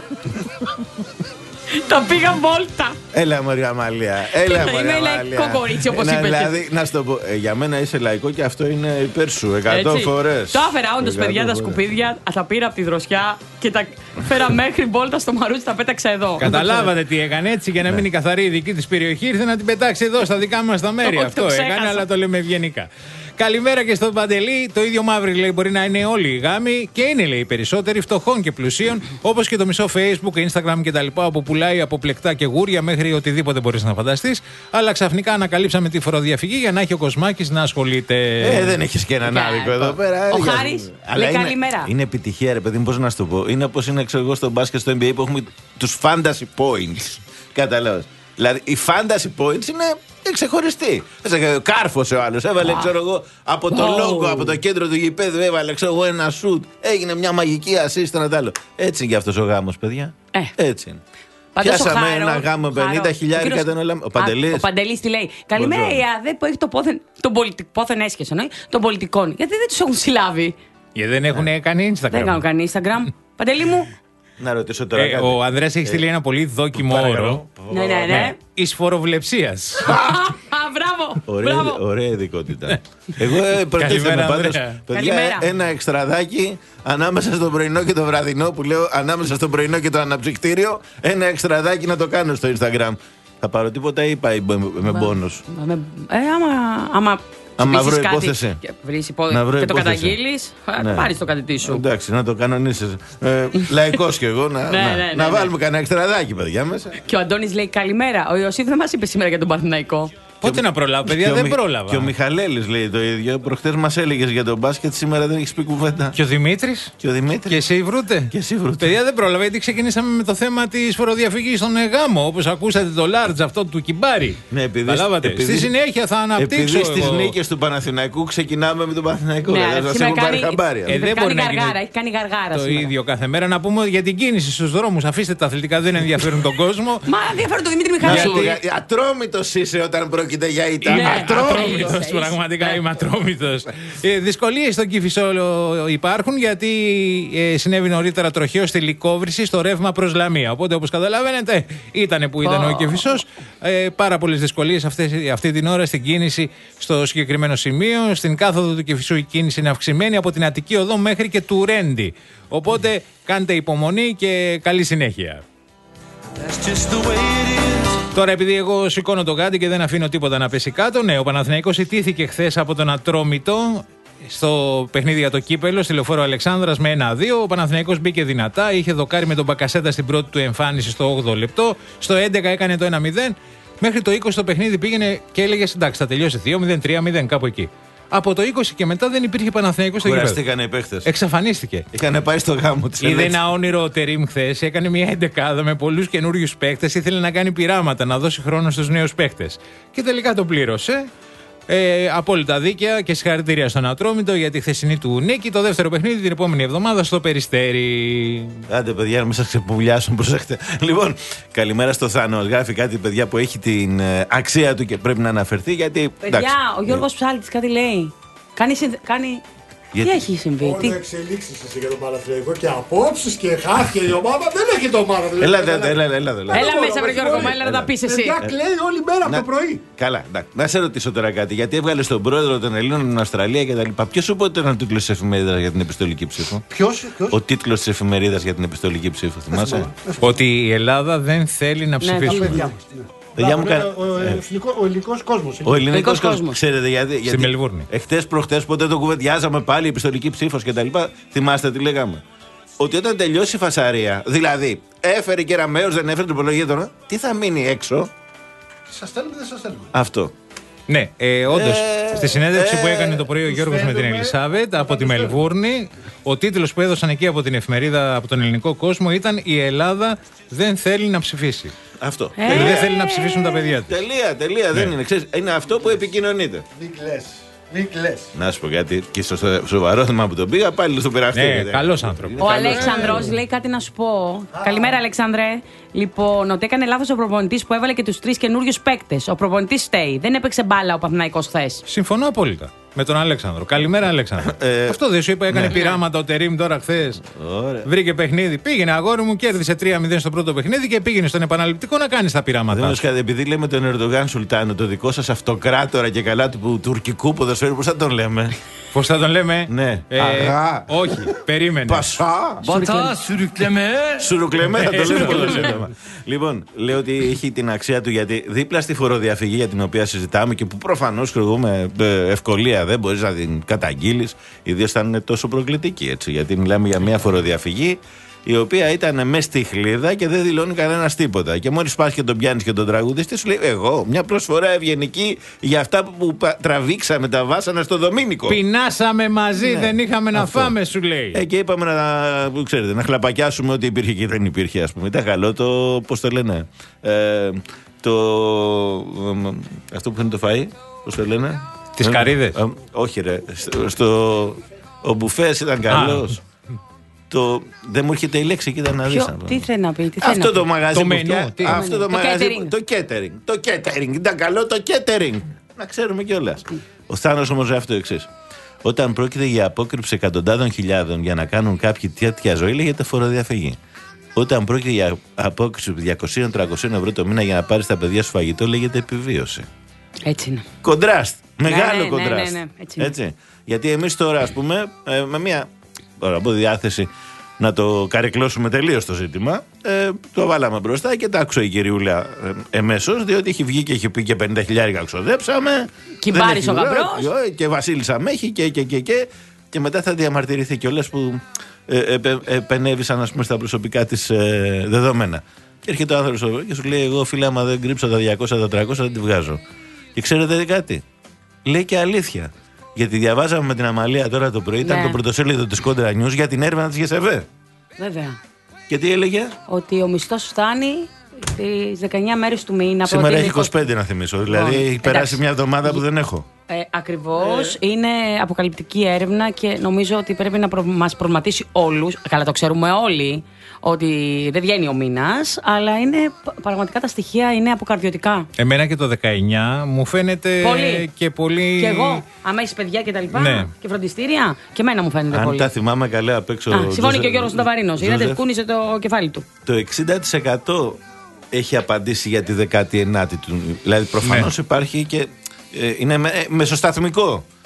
Τα πήγα βόλτα.
Έλα, μωρή Αμαλία. Έλα, μωρή Αμαλία.
Είμαι λαϊκό κορίτσι, όπως είπες.
Δηλαδή, να σου το πω, ε, για μένα είσαι λαϊκό και αυτό είναι υπέρ σου. Εκατό φορές.
Το άφερα όντως, παιδιά, τα σκουπίδια. Τα πήρα από τη δροσιά και τα φέρα μέχρι βόλτα στο Μαρούτσι, τα πέταξα εδώ.
Καταλάβατε τι έκανε έτσι για να μείνει καθαρή η δική της περιοχή. Ήρθε να την πετάξει εδώ στα δικά μας τα μέρη. Αυτό έκανε, αλλά το λέμε ευγενικά. Καλημέρα και στον Παντελή. Το ίδιο μαύρη λέει μπορεί να είναι όλοι οι γάμοι και είναι λέει περισσότεροι φτωχών και πλουσίων, όπως και το μισό Facebook, Instagram κτλ. Όπου πουλάει από πλεκτά και γούρια μέχρι οτιδήποτε μπορείς να φανταστείς. Αλλά ξαφνικά ανακαλύψαμε τη φοροδιαφυγή για να έχει ο Κοσμάκης να ασχολείται.
Ε, δεν έχεις και έναν άδικο εδώ πέρα.
Ο Χάρης λέει καλημέρα.
Είναι επιτυχία, ρε παιδί μου, πώς να σου το πω. Είναι όπως είναι, ξέρω εγώ, στο μπάσκετ, στο N B A που έχουμε τους fantasy points. Καταλάβες. Δηλαδή, οι fantasy points είναι ξεχωριστοί. Κάρφωσε ο άλλος. Έβαλε, ξέρω εγώ, από το λόγο, από το κέντρο του γηπέδου, έβαλε, ξέρω εγώ, ένα σουτ. Έγινε μια μαγική assist, ένα τ' άλλο. Έτσι είναι και αυτός ο γάμος, παιδιά.
Ε.
Έτσι είναι. Πιάσαμε ένα γάμο πενήντα χιλιάρικα τον όλα. Ο Παντελής.
Ο Παντελής τι λέει. Καλημέρα, η ΑΔΕ που έχει το πόθεν. Τον πολιτικό. Πόθεν έσχεσαι, εννοεί. Των πολιτικών. Γιατί δεν τους έχουν συλλάβει.
Γιατί δεν έχουν κάνει Instagram.
Δεν έχουν κάνει Instagram. Παντελή μου.
Να ρωτήσω τώρα.
Ε, ο Ανδρέας έχει στείλει ένα πολύ δόκιμο όρο.
Ναι, ναι, ναι.
Εις φοροβλεψίας.
Μπράβο.
Ωραία ειδικότητα. Εγώ προτίθεμαι πάντως, παιδιά, ένα εξτραδάκι ανάμεσα στο πρωινό και το βραδινό, που λέω ανάμεσα στο πρωινό και το αναψυκτήριο, ένα εξτραδάκι να το κάνω στο Instagram. Θα πάρω τίποτα ή πάει με μπόνους?
Ε, άμα...
Αν βρω υπόθεση.
Και, και το καταγγείλεις, ναι. Πάρεις το κάτι σου.
Εντάξει, να το κανονίσεις. Ε, λαϊκός κι εγώ, να,
ναι,
να,
ναι, ναι,
να
ναι.
βάλουμε κανένα εξτραδάκι, παιδιά, μέσα.
Και ο Αντώνης λέει καλημέρα. Ο Ιωσήφ δεν μας είπε σήμερα για τον Παναθηναϊκό.
Πότε να προλάβω, παιδιά, δεν πρόλαβα.
Και ο Μιχαλέλης λέει το ίδιο. Προχτές μας έλεγες για τον μπάσκετ, σήμερα δεν έχεις πει κουβέντα.
Και ο Δημήτρης.
Και ο Δημήτρης.
Και εσύ βρούτε.
Και εσύ βρούτε.
Παιδιά, δεν πρόλαβα, γιατί ξεκινήσαμε με το θέμα της φοροδιαφυγής στον γάμο. Όπως ακούσατε το large αυτό του Κιμπάρη.
Ναι, επειδή, επειδή,
στη συνέχεια θα αναπτύξω.
Επειδή στις νίκες του Παναθηναϊκού ξεκινάμε με τον Παναθηναϊκό.
Ναι,
δηλαδή, θα έχουν πάρει χαμπάρι.
Ε, δεν μπορεί να γαργάρα, έχει κάνει γαργάρα.
Το ίδιο κάθε μέρα. Να πούμε για την κίνηση στους δρόμους. Αφήστε τα αθλητικά, δεν ενδιαφέρουν τον κόσμο.
Μα ενδιαφέρουν τον Δημήτρη Μιχαλίδη.
Ατρόμητος είσαι όταν πρόκειται για ήττα.
Ατρόμητος, πραγματικά είμαι ατρόμητος. ε, Δυσκολίες στον Κηφισό υπάρχουν, γιατί ε, συνέβη νωρίτερα τροχαίο στη Λυκόβρηση στο ρεύμα προς Λαμία. Οπότε, όπως καταλαβαίνετε, ήταν που ήταν oh. ο Κηφισός. Ε, πάρα πολλές δυσκολίες αυτή, αυτή την ώρα στην κίνηση στο συγκεκριμένο σημείο. Στην κάθοδο του Κηφισού η κίνηση είναι αυξημένη από την Αττική Οδό μέχρι και του Ρέντι. Οπότε, κάντε υπομονή και καλή συνέχεια. Τώρα, επειδή εγώ σηκώνω το γάντι και δεν αφήνω τίποτα να πέσει κάτω, ναι, ο Παναθηναϊκός ιτήθηκε χθες από τον Ατρόμητο στο παιχνίδι για το κύπελο, στη Λεωφόρο Αλεξάνδρας με ένα δύο. Ο Παναθηναϊκός μπήκε δυνατά, είχε δοκάρει με τον Μπακασέτα στην πρώτη του εμφάνιση στο όγδοο λεπτό. Στο έντεκα έκανε το ένα μηδέν. Μέχρι το είκοσι το παιχνίδι πήγαινε και έλεγε εντάξει, θα τελειώσει δύο μηδέn, τρία μηδέn, κάπου εκεί. Από το είκοσι και μετά δεν υπήρχε Παναθηναϊκός στο γήπεδο.
Κουραστήκανε οι παίχτες.
Εξαφανίστηκε.
Είχαν πάει στο γάμο της.
Είδε ένα όνειρο ο Τερίμ χθες, έκανε μια εντεκάδα με πολλούς καινούριους παίκτες, ήθελε να κάνει πειράματα, να δώσει χρόνο στους νέους παίκτες. Και τελικά το πλήρωσε. Ε, απόλυτα δίκαια και συγχαρητήρια στον Ατρόμητο για τη χθεσινή του νίκη. Το δεύτερο παιχνίδι την επόμενη εβδομάδα στο Περιστέρι.
Άντε, παιδιά, να μην σας ξεπουλιάσουν, προσέχτε. Λοιπόν, καλημέρα στο Θάνο. Γράφει κάτι, παιδιά, που έχει την ε, αξία του και πρέπει να αναφερθεί. Γιατί.
Παιδιά,
εντάξει,
ο Γιώργος Ψάλτης κάτι λέει. Κάνει. κάνει...
Γιατί?
Τι έχει συμβεί, τι.
Μόνο εξελίξεις εσύ για τον Παναθηναϊκό και απόψεις και χάθηκε η ομάδα. Δεν έχει το ομάδα.
Έλα, έλα, έλα, έλα, έλα.
Έλα μέσα, βρε Γιώργο, έλα να τα πεις εσύ.
Παιδιά, κλαίει όλη μέρα από το πρωί.
Καλά, να, να σε ρωτήσω τώρα κάτι. Γιατί έβγαλε τον πρόεδρο των Ελλήνων στην Αυστραλία και τα λοιπά. Ποιος σου είπε ότι ήταν ο τίτλος της εφημερίδας για την επιστολική ψήφο?
Ποιος?
Ο τίτλος της εφημερίδας για την επιστολική ψήφο, θυμάσαι?
Ότι η Ελλάδα δεν θέλει να ψηφίσει.
Παιδιά μου, κα-
Ο, ο, εθνικό- ο ελληνικός κόσμος.
Ο ελληνικός
Ελληνικός
κόσμος.
κόσμος.
Ξέρετε γιατί?
Στη
γιατί
Μελβούρνη.
εχθές προχτές ποτέ το κουβεντιάζαμε πάλι, επιστολική ψήφος κτλ. Θυμάστε τι λέγαμε? Ότι όταν τελειώσει η φασαρία, δηλαδή έφερε και Ραμαίος, δεν έφερε το υπολογίδωρο, τι θα μείνει έξω?
Σας στέλνουμε, δεν σας στέλνουμε.
Αυτό.
Ναι, ε, όντως,
Ε,
στη συνέντευξη
ε,
που έκανε το πρωί ο Γιώργος με την
φαίνομαι-
Ελισάβετ από τη Μελβούρνη, ο τίτλος που έδωσαν εκεί από την εφημερίδα, από τον ελληνικό κόσμο, ήταν «Η Ελλάδα δεν θέλει να ψηφίσει».
Αυτό.
Ε.
Δηλαδή δεν θέλει να ψηφίσουν τα παιδιά της.
Τελεία, τελεία, δεν
Ναι.
είναι. Ξέρεις, είναι αυτό που επικοινωνείται.
Μην κλαις. Μην κλαις.
Να σου πω κάτι, και στο σοβαρό θέμα που τον πήγα, πάλι στο πειραχτή.
Ναι, καλός άνθρωπος.
Ο Αλέξανδρος λέει κάτι να σου πω. Καλημέρα, Αλέξανδρε. Λοιπόν, ότι έκανε λάθος ο προπονητής που έβαλε και τους τρεις καινούριους παίκτες. Ο προπονητής στέει. Δεν έπαιξε μπάλα ο Παναθηναϊκός χθες.
Συμφωνώ απόλυτα με τον Αλέξανδρο. Καλημέρα, Αλέξανδρο.
Ε,
Αυτό δεν σου είπα, έκανε
ναι.
πειράματα ο Τερίμ τώρα χθες.
Ωραία.
Βρήκε παιχνίδι. Πήγαινε αγόρι μου, κέρδισε τρία μηδέν στο πρώτο παιχνίδι και πήγαινε στον επαναληπτικό να κάνει τα πειράματα.
Δεν κάτι, επειδή λέμε τον Ερντογάν Σουλτάνο, το δικό σας αυτοκράτορα και καλά του τουρκικού ποδοσφαίρου, πώς θα τον λέμε?
Πώς θα τον λέμε?
Ναι.
Ε,
Αγά.
όχι, περίμενε.
Πασά.
Μπατά, σουρουκλεμέ.
Σουρουκλεμέ, θα το λέμε
Ε,
πολύ σύντομα. Λοιπόν, λέω ότι έχει την αξία του γιατί δίπλα στη φοροδιαφυγή για την οποία συζητάμε και που προφανώς χρειάζομαι ευκολία δεν μπορείς να την καταγγείλεις, ιδίως θα είναι τόσο προκλητική, έτσι. Γιατί μιλάμε για μια φοροδιαφυγή η οποία ήταν μέσα στη χλίδα και δεν δηλώνει κανένας τίποτα. Και μόλις πας και τον πιάνεις και τον τραγουδιστή, σου λέει: εγώ, μια προσφορά ευγενική για αυτά που πα- τραβήξαμε τα βάσανα στο Δομήνικο.
Πεινάσαμε μαζί,
Ναι,
δεν είχαμε να
αυτό.
φάμε, σου λέει.
Ε, και είπαμε να, που ξέρετε, να χλαπακιάσουμε ό,τι υπήρχε και δεν υπήρχε, ας πούμε. Ήταν καλό το, πώς το λένε, ε, το, ε, αυτό που είναι το φαΐ, πώς το λένε.
Τις
Ε,
καρύδες.
ε, όχι ρε, στο, στο, ο μπουφές ήταν καλός. Το, δεν μου έρχεται η λέξη, κοίτα να δεις.
Ποιο-
να πω.
τι θέλει να πει, τι θέλει
Αυτό
να
το
πει.
μαγαζί
Το
που
μενού,
φτιά-
τι?
αυτό το
Το
μαγαζί
catering.
που- το catering. Το catering. Ήταν καλό το catering. Να ξέρουμε κιόλας. Ο Θάνος όμως γράφει το εξής. Όταν πρόκειται για απόκρυψη εκατοντάδων χιλιάδων για να κάνουν κάποιοι τέτοια ζωή, λέγεται φοροδιαφυγή. Όταν πρόκειται για απόκρυψη διακόσια με τριακόσια ευρώ το μήνα για να πάρει τα παιδιά σου φαγητό, λέγεται επιβίωση.
Έτσι είναι.
Κοντράστ. Μεγάλο
ναι, ναι,
κοντράστ.
ναι, ναι, έτσι είναι.
Γιατί εμείς τώρα, ας πούμε, ε, με μια τώρα, από διάθεση να το καρεκλώσουμε τελείως το ζήτημα, ε, το βάλαμε μπροστά και τα άκουσε η κυριούλα ε, εμέσως, διότι έχει βγει και έχει πει και πενήντα χιλιάρικα ξοδέψαμε.
Κυμπάρης
Δεν έχει
ο
ουρά,
γαμπρός.
ε, Και Βασίλισσα με έχει και, και, και, και, και μετά θα διαμαρτυρηθεί κιόλας που ε, ε, ε, επενέβησαν, ας πούμε, στα προσωπικά της ε, δεδομένα. Και έρχεται ο άνθρωπος και σου λέει: εγώ, φίλε, άμα δεν κρύψω τα διακόσια, τα τριακόσια, δεν τη βγάζω. Και ξέρετε κάτι, λέει και αλήθεια. Γιατί διαβάζαμε με την Αμαλία τώρα το πρωί, ήταν
Ναι.
το πρωτοσέλιδο της Κόντρα News για την έρευνα της ΓΕΣΕΒΕ.
Βέβαια.
Και τι έλεγε?
Ότι ο μισθός φτάνει τις δεκαεννιά μέρες του μήνα.
Σήμερα έχει
προτείνει
είκοσι πέντε να θυμίσω. Δηλαδή
Λοιπόν,
έχει περάσει
εντάξει.
μια εβδομάδα που δεν έχω.
Ε, ακριβώς. Είναι αποκαλυπτική έρευνα και νομίζω ότι πρέπει να προ... μας προβληματίσει όλους. Καλά, το ξέρουμε όλοι ότι δεν βγαίνει ο μήνας, αλλά είναι πραγματικά τα στοιχεία είναι αποκαρδιωτικά.
Εμένα και το δεκαεννιά μου φαίνεται
Πολύ.
και πολύ.
Και εγώ, άμα έχει παιδιά και τα λοιπά,
Ναι.
και φροντιστήρια, και εμένα μου φαίνεται
Αν
πολύ.
τα θυμάμαι καλά απ' έξω.
Α, συμφωνεί
Τζόζεφ-
και ο Γιώργος Νταβαρίνος. Είδατε,
Τζόζεφ,
κούνησε το κεφάλι του.
Το εξήντα τοις εκατό έχει απαντήσει για τη δεκαενάτη του. Δηλαδή προφανώς
Ναι.
υπάρχει και. ε, είναι με, ε, μεσοσταθμικό.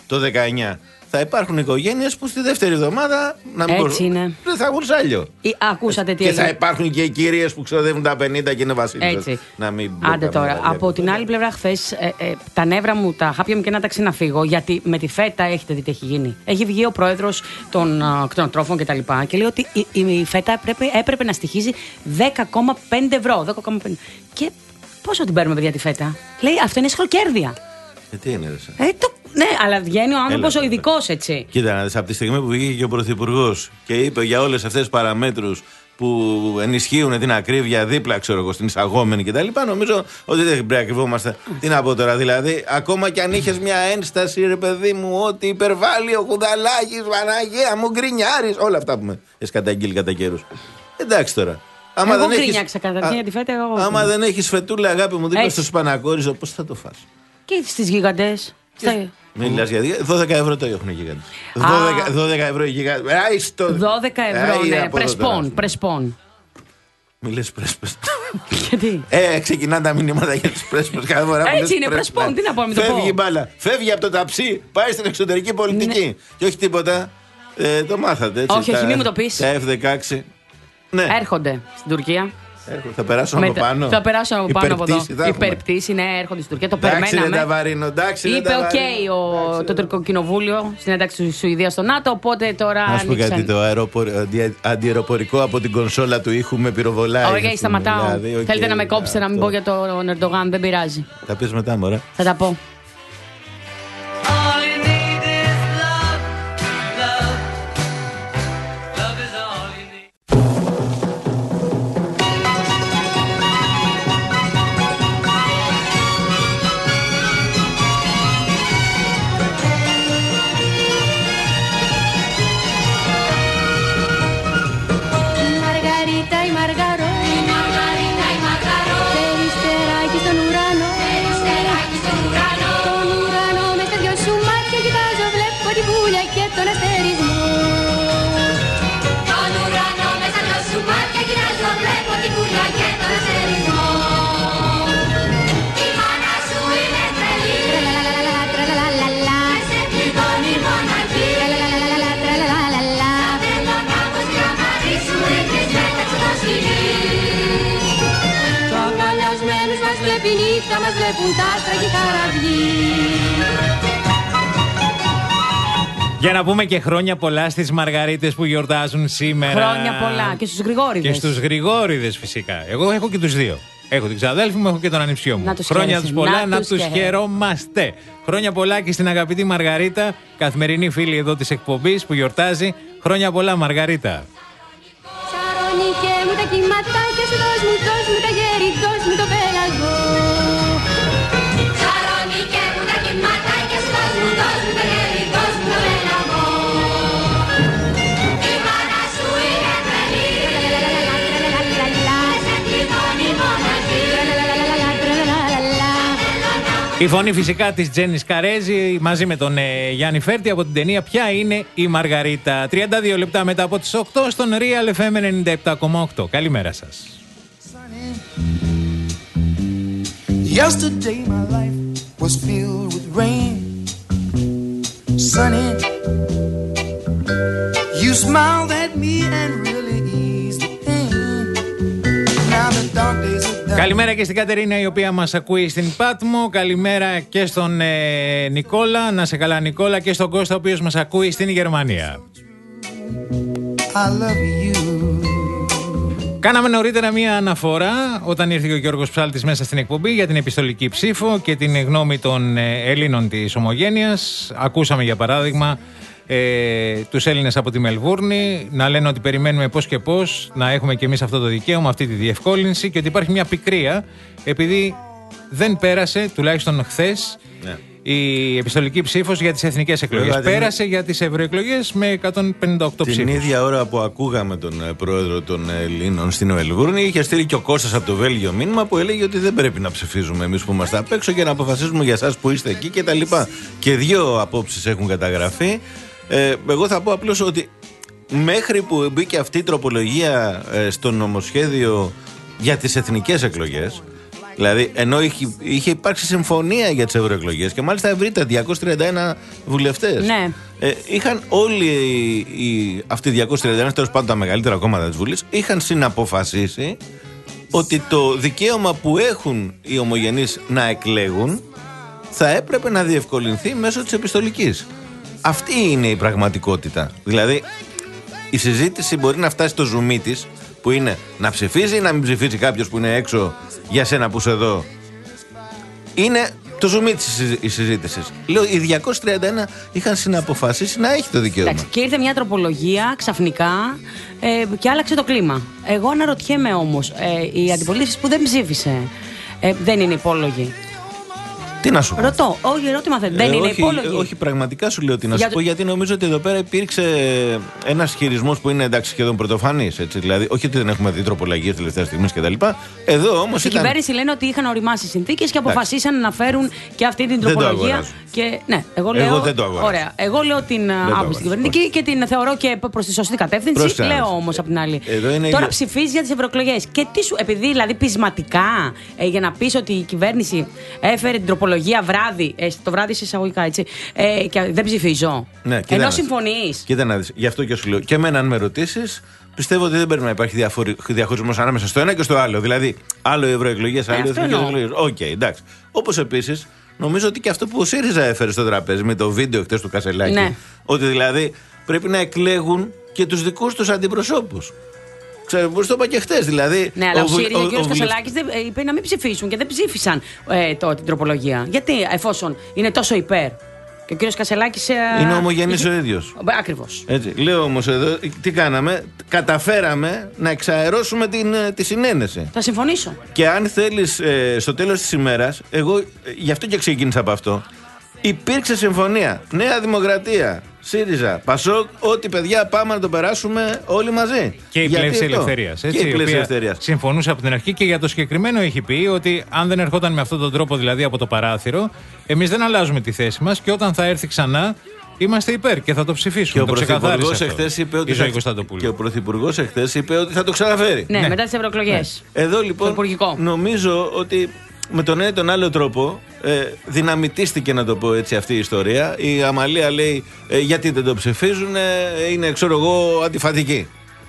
το δεκαεννιά. Θα υπάρχουν οικογένειες που στη δεύτερη εβδομάδα να μην
Έτσι είναι.
Δεν θα έχουν σάλιο.
Ή, ακούσατε τι
και
έγινε.
θα υπάρχουν και οι κυρίες που ξοδεύουν τα πενήντα και είναι βασίλισσες.
Έτσι.
Να μην
Άντε τώρα. Από την άλλη πλευρά, χθες ε, ε, τα νεύρα μου, τα χάπια μου και να τα ξαναφύγω. Γιατί με τη φέτα, έχετε δει τι έχει γίνει. Έχει βγει ο πρόεδρος των uh, κτηνοτρόφων κτλ. Και, και λέει ότι η, η, η φέτα έπρεπε, έπρεπε να στοιχίζει δέκα κόμμα πέντε ευρώ. δέκα κόμμα πέντε. Και πόσο την παίρνουμε, παιδιά, τη φέτα? Λέει αυτό είναι σχροκέρδια.
Ε, τι είναι, ρε.
Ε, το, ναι, αλλά βγαίνει ο άνθρωπος ο ειδικός, έτσι.
Κοίτα, να δεις, από τη στιγμή που βγήκε και ο Πρωθυπουργός και είπε για όλες αυτές τις παραμέτρους που ενισχύουν την ακρίβεια δίπλα, ξέρω εγώ, στην εισαγόμενη κτλ. Νομίζω ότι δεν πρέπει να κρυβόμαστε. Τι να πω τώρα, δηλαδή, ακόμα κι αν είχες μια ένσταση, ρε παιδί μου, ότι υπερβάλλει ο Κουδαλάκης, Παναγία μου, γκρινιάρης, όλα αυτά που με έχεις καταγγείλει κατά καιρούς. Εντάξει τώρα. Άμα
εγώ
δεν
γκρινιάξα καταρχήν για τη φέτα, εγώ.
Άμα δεν έχεις φετούλα, αγάπη μου, δίπλα στο σπανακόριζο, πώς θα το φας?
Και στις γίγαντες. Στα...
Μιλάς για δώδεκα ευρώ το έχουν οι γίγαντες. δώδεκα ευρώ οι γίγαντες.
δώδεκα ευρώ, ναι, πρεσπών, πρεσπών.
Μη λες πρέσπες.
Γιατί?
Ε, ξεκινάνε τα μηνύματα για τις πρέσπες.
Έτσι είναι, πρεσπών, τι να πω, μην το πω.
Φεύγει η μπάλα, φεύγει από το ταψί, πάει στην εξωτερική πολιτική. Και όχι τίποτα. Το μάθατε, έτσι.
Όχι, όχι, μη μου το πεις.
Τα εφ δεκαέξι.
Έρχονται στην Τουρκία.
Θα περάσουν από πάνω.
Θα περάσουν από πάνω από εδώ.
Υπερπτήση,
ναι, έρχονται στην Τουρκία. Το
εντάξει,
περιμέναμε.
Εντάξει,
είπε οκ okay, το τουρκικό κοινοβούλιο στην ένταξη τη Σουηδία στο ΝΑΤΟ. Οπότε τώρα.
Να σου πω κάτι, το αντιεροπορικό από την κονσόλα του ήχου με πυροβολάει.
Ωραία, σταματάω. Δηλαδή, okay, θέλετε να με κόψετε να μην πω για τον Ερντογάν, δεν πειράζει.
Θα πει μετά, μωρέ.
Θα τα πω.
Νύχτα μας βλέπουν τα άστρα και καραβιοί.
Για να πούμε και χρόνια πολλά στις Μαργαρίτες που γιορτάζουν σήμερα.
Χρόνια πολλά και στους Γρηγόριδες.
Και στους Γρηγόριδες φυσικά. Εγώ έχω και τους δύο. Έχω την ξαδέλφη μου, έχω και τον ανιψιό μου. Χρόνια τους πολλά, να, να τους χαιρόμαστε. Χρόνια πολλά και στην αγαπητή Μαργαρίτα, καθημερινή φίλη εδώ της εκπομπής που γιορτάζει. Χρόνια πολλά, Μαργαρίτα.
Σαρονίκε μου τα κυματάκια σου, δώσ' μου, δώσ' μου τα γέρι, δώσ' μου το πέλαγο. Σαρονίκε μου τα κυματάκια σου, δώσ' μου, δώσ' μου τα γέρι, δώσ' μου το πέλαγο. Η μάνα σου είναι τρελή, σε κλειδώνει μοναχή.
Η φωνή φυσικά της Τζέννης Καρέζη μαζί με τον ε, Γιάννη Φέρτη από την ταινία «Ποια είναι η Μαργαρίτα». τριάντα δύο λεπτά μετά από τις οκτώ στον Real εφ εμ ενενήντα επτά κόμμα οκτώ. Καλημέρα σας.
Yesterday my life was filled with rain. Sunny, you smiled at me and really eased the pain. Now the dark days are done.
Καλημέρα και στην Κατερίνα η οποία μας ακούει στην Πάτμο. Καλημέρα και στον ε, Νικόλα, να σε καλά Νικόλα, και στον Κώστα ο οποίος μας ακούει στην Γερμανία.
I love you.
Κάναμε νωρίτερα μία αναφορά όταν ήρθε ο Γιώργος Ψάλτης μέσα στην εκπομπή για την επιστολική ψήφο και την γνώμη των Ελλήνων της Ομογένειας. Ακούσαμε για παράδειγμα ε, τους Έλληνες από τη Μελβούρνη να λένε ότι περιμένουμε πώς και πώς να έχουμε και εμείς αυτό το δικαίωμα, αυτή τη διευκόλυνση, και ότι υπάρχει μια πικρία επειδή δεν πέρασε, τουλάχιστον χθες, ναι, η επιστολική ψήφος για τις εθνικές εκλογές. Βέβαια, πέρασε την... για τις ευρωεκλογές με εκατόν πενήντα οκτώ ψήφους.
Την ίδια ώρα που ακούγαμε τον πρόεδρο των Ελλήνων στην Μελβούρνη, είχε στείλει και ο Κώστας από το Βέλγιο μήνυμα που έλεγε ότι δεν πρέπει να ψηφίζουμε εμείς που είμαστε απ' έξω και να αποφασίζουμε για εσάς που είστε εκεί κτλ. Και, και δύο απόψεις έχουν καταγραφεί. Ε, εγώ θα πω απλώς ότι μέχρι που μπήκε αυτή η τροπολογία ε, στο νομοσχέδιο για τις εθνικές εκλογές, Δηλαδή, ενώ είχε, είχε υπάρξει συμφωνία για τις ευρωεκλογές και μάλιστα ευρύτερα διακόσιοι τριάντα ένα βουλευτές.
Ναι.
Ε, είχαν όλοι οι, οι, αυτοί οι διακόσιοι τριάντα ένα, τέλος πάντων τα μεγαλύτερα κόμματα της Βουλής, είχαν συναποφασίσει ότι το δικαίωμα που έχουν οι ομογενείς να εκλέγουν θα έπρεπε να διευκολυνθεί μέσω της επιστολικής. Αυτή είναι η πραγματικότητα. Δηλαδή, η συζήτηση μπορεί να φτάσει στο ζουμί της, που είναι να ψηφίζει ή να μην ψηφίζει κάποιος που είναι έξω για σένα που είσαι εδώ. Είναι το ζουμί της η συζήτηση. Λέω, οι διακόσιοι τριάντα ένα είχαν συναποφασίσει να έχει το δικαίωμα.
Εντάξει, και ήρθε μια τροπολογία ξαφνικά ε, και άλλαξε το κλίμα. Εγώ αναρωτιέμαι όμως, ε, η αντιπολίτευση που δεν ψήφισε, ε, δεν είναι υπόλογη.
Τι να σου πω.
Ρωτώ, όχι, ερώτημα δεν
ε,
είναι
όχι,
υπόλογη.
Όχι, πραγματικά σου λέω τι να
Για
σου πω,
το...
γιατί νομίζω ότι εδώ πέρα υπήρξε ένας χειρισμός που είναι εντάξει σχεδόν πρωτοφανής. Έτσι, δηλαδή, όχι ότι δεν έχουμε δει τροπολογίες τελευταία στιγμή κτλ. Εδώ όμως.
Στην
ήταν...
κυβέρνηση λένε ότι είχαν οριμάσει συνθήκες και αποφασίσαν να φέρουν και αυτή την τροπολογία. Και, ναι, εγώ, λέω,
εγώ δεν το αγοράζω.
Ωραία. Εγώ λέω την άποψη κυβερνητική και την θεωρώ και προς τη σωστή κατεύθυνση.
Πρόσεχε.
Λέω όμως από την άλλη.
Είναι
Τώρα
η...
ψηφίζει για τις ευρωεκλογές. Και τι σου, επειδή δηλαδή πεισματικά ε, για να πεις ότι η κυβέρνηση έφερε την τροπολογία βράδυ. Ε, το βράδυ σε εισαγωγικά, έτσι. Ε, και δεν ψηφίζω.
Ναι,
ενώ συμφωνείς.
Κοίτα να δεις. Γι' αυτό και σου λέω. Και εμένα, αν με ρωτήσεις, πιστεύω ότι δεν πρέπει να υπάρχει διαχωρισμός ανάμεσα στο ένα και στο άλλο. Δηλαδή, άλλο οι ευρωεκλογές, άλλο οι εθνικές εκλογές. Οκ, εντάξει. Όπως επίσης, νομίζω ότι και αυτό που ο ΣΥΡΙΖΑ έφερε στο τραπέζι με το βίντεο χτες του Κασελάκη.
Ναι.
Ότι δηλαδή πρέπει να εκλέγουν και τους δικούς τους αντιπροσώπους. Ξέρω, πώς το είπα και χτες, δηλαδή.
Ναι, αλλά ο,
ο,
ΣΥΡΙΖΑ και ο, ο,
ο
Κασελάκης είπε να μην ψηφίσουν και δεν ψήφισαν ε, το, την τροπολογία. Γιατί, εφόσον είναι τόσο υπέρ. Και ο κύριος Κασελάκης. Ε,
είναι ομογενής ο ίδιος.
Ακριβώς.
Έτσι. Λέω όμως εδώ, τι κάναμε, καταφέραμε να εξαερώσουμε την, τη συνένεση.
Θα συμφωνήσω.
Και αν θέλεις, ε, στο τέλος της ημέρας, εγώ ε, γι' αυτό και ξεκίνησα από αυτό. Υπήρξε συμφωνία. Νέα Δημοκρατία, ΣΥΡΙΖΑ, ΠΑΣΟΚ, ότι παιδιά πάμε να το περάσουμε όλοι μαζί.
Και η Πλεύση Ελευθερίας. Και η Πλεύση Ελευθερίας. Συμφωνούσε από την αρχή και για το συγκεκριμένο έχει πει ότι αν δεν ερχόταν με αυτόν τον τρόπο, δηλαδή από το παράθυρο, εμείς δεν αλλάζουμε τη θέση μας και όταν θα έρθει ξανά. Είμαστε υπέρ και θα το ψηφίσουμε.
Και ο Πρωθυπουργός εχθές είπε ότι θα... και ο Πρωθυπουργός εχθές είπε ότι θα το ξαναφέρει.
Ναι, ναι. μετά τις ευρωεκλογές.
Ναι. Εδώ λοιπόν νομίζω ότι με τον ένα ή τον άλλο τρόπο ε, δυναμητίστηκε, να το πω έτσι, αυτή η ιστορία. Η Αμαλία λέει ε, γιατί δεν το ψηφίζουν, ε, είναι ξέρω εγώ αντιφατική.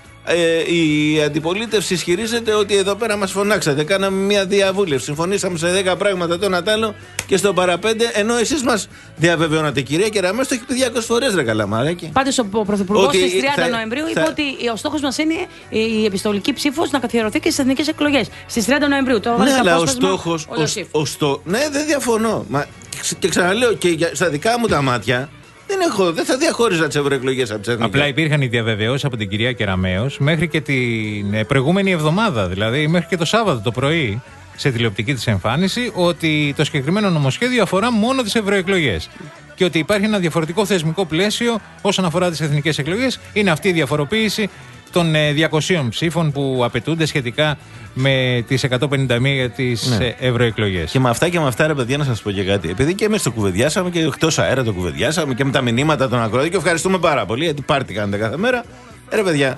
Ε, η αντιπολίτευση ισχυρίζεται ότι εδώ πέρα μας φωνάξατε. Κάναμε μια διαβούλευση. Συμφωνήσαμε σε δέκα πράγματα το Νατάλο και στο παραπέντε. Ενώ εσείς μας διαβεβαιώνατε, κυρία Κεραμέως, το έχει πει διακόσιες φορές, ρε καλαμάρακι.
Πάντως ο Πρωθυπουργός στις τριάντα
θα,
Νοεμβρίου
θα,
είπε ότι ο στόχος μας είναι η επιστολική ψήφος να καθιερωθεί και στις εθνικές εκλογές. Στις τριάντα Νοεμβρίου. Το
ναι, αλλά ο στόχος. Ο, ο στό... Ναι, δεν διαφωνώ. Μα, και ξαναλέω και για, στα δικά μου τα μάτια. Δεν, έχω, δεν θα διαχώριζα τις ευρωεκλογές από τις εθνικές.
Απλά υπήρχαν οι διαβεβαιώσεις από την κυρία Κεραμέως μέχρι και την προηγούμενη εβδομάδα, δηλαδή μέχρι και το Σάββατο το πρωί, σε τηλεοπτική της εμφάνιση, ότι το συγκεκριμένο νομοσχέδιο αφορά μόνο τις ευρωεκλογές. Και ότι υπάρχει ένα διαφορετικό θεσμικό πλαίσιο όσον αφορά τις εθνικές εκλογές. Είναι αυτή η διαφοροποίηση των διακοσίων ψήφων που απαιτούνται σχετικά με τις εκατόν πενήντα μία για τις ναι. ευρωεκλογές.
Και με αυτά και με αυτά, ρε παιδιά, να σας πω και κάτι. Επειδή και εμείς το κουβεντιάσαμε και εκτός αέρα το κουβεντιάσαμε και με τα μηνύματα των ακροατών και ευχαριστούμε πάρα πολύ γιατί πάρτι κάνετε κάθε μέρα. Ρε παιδιά,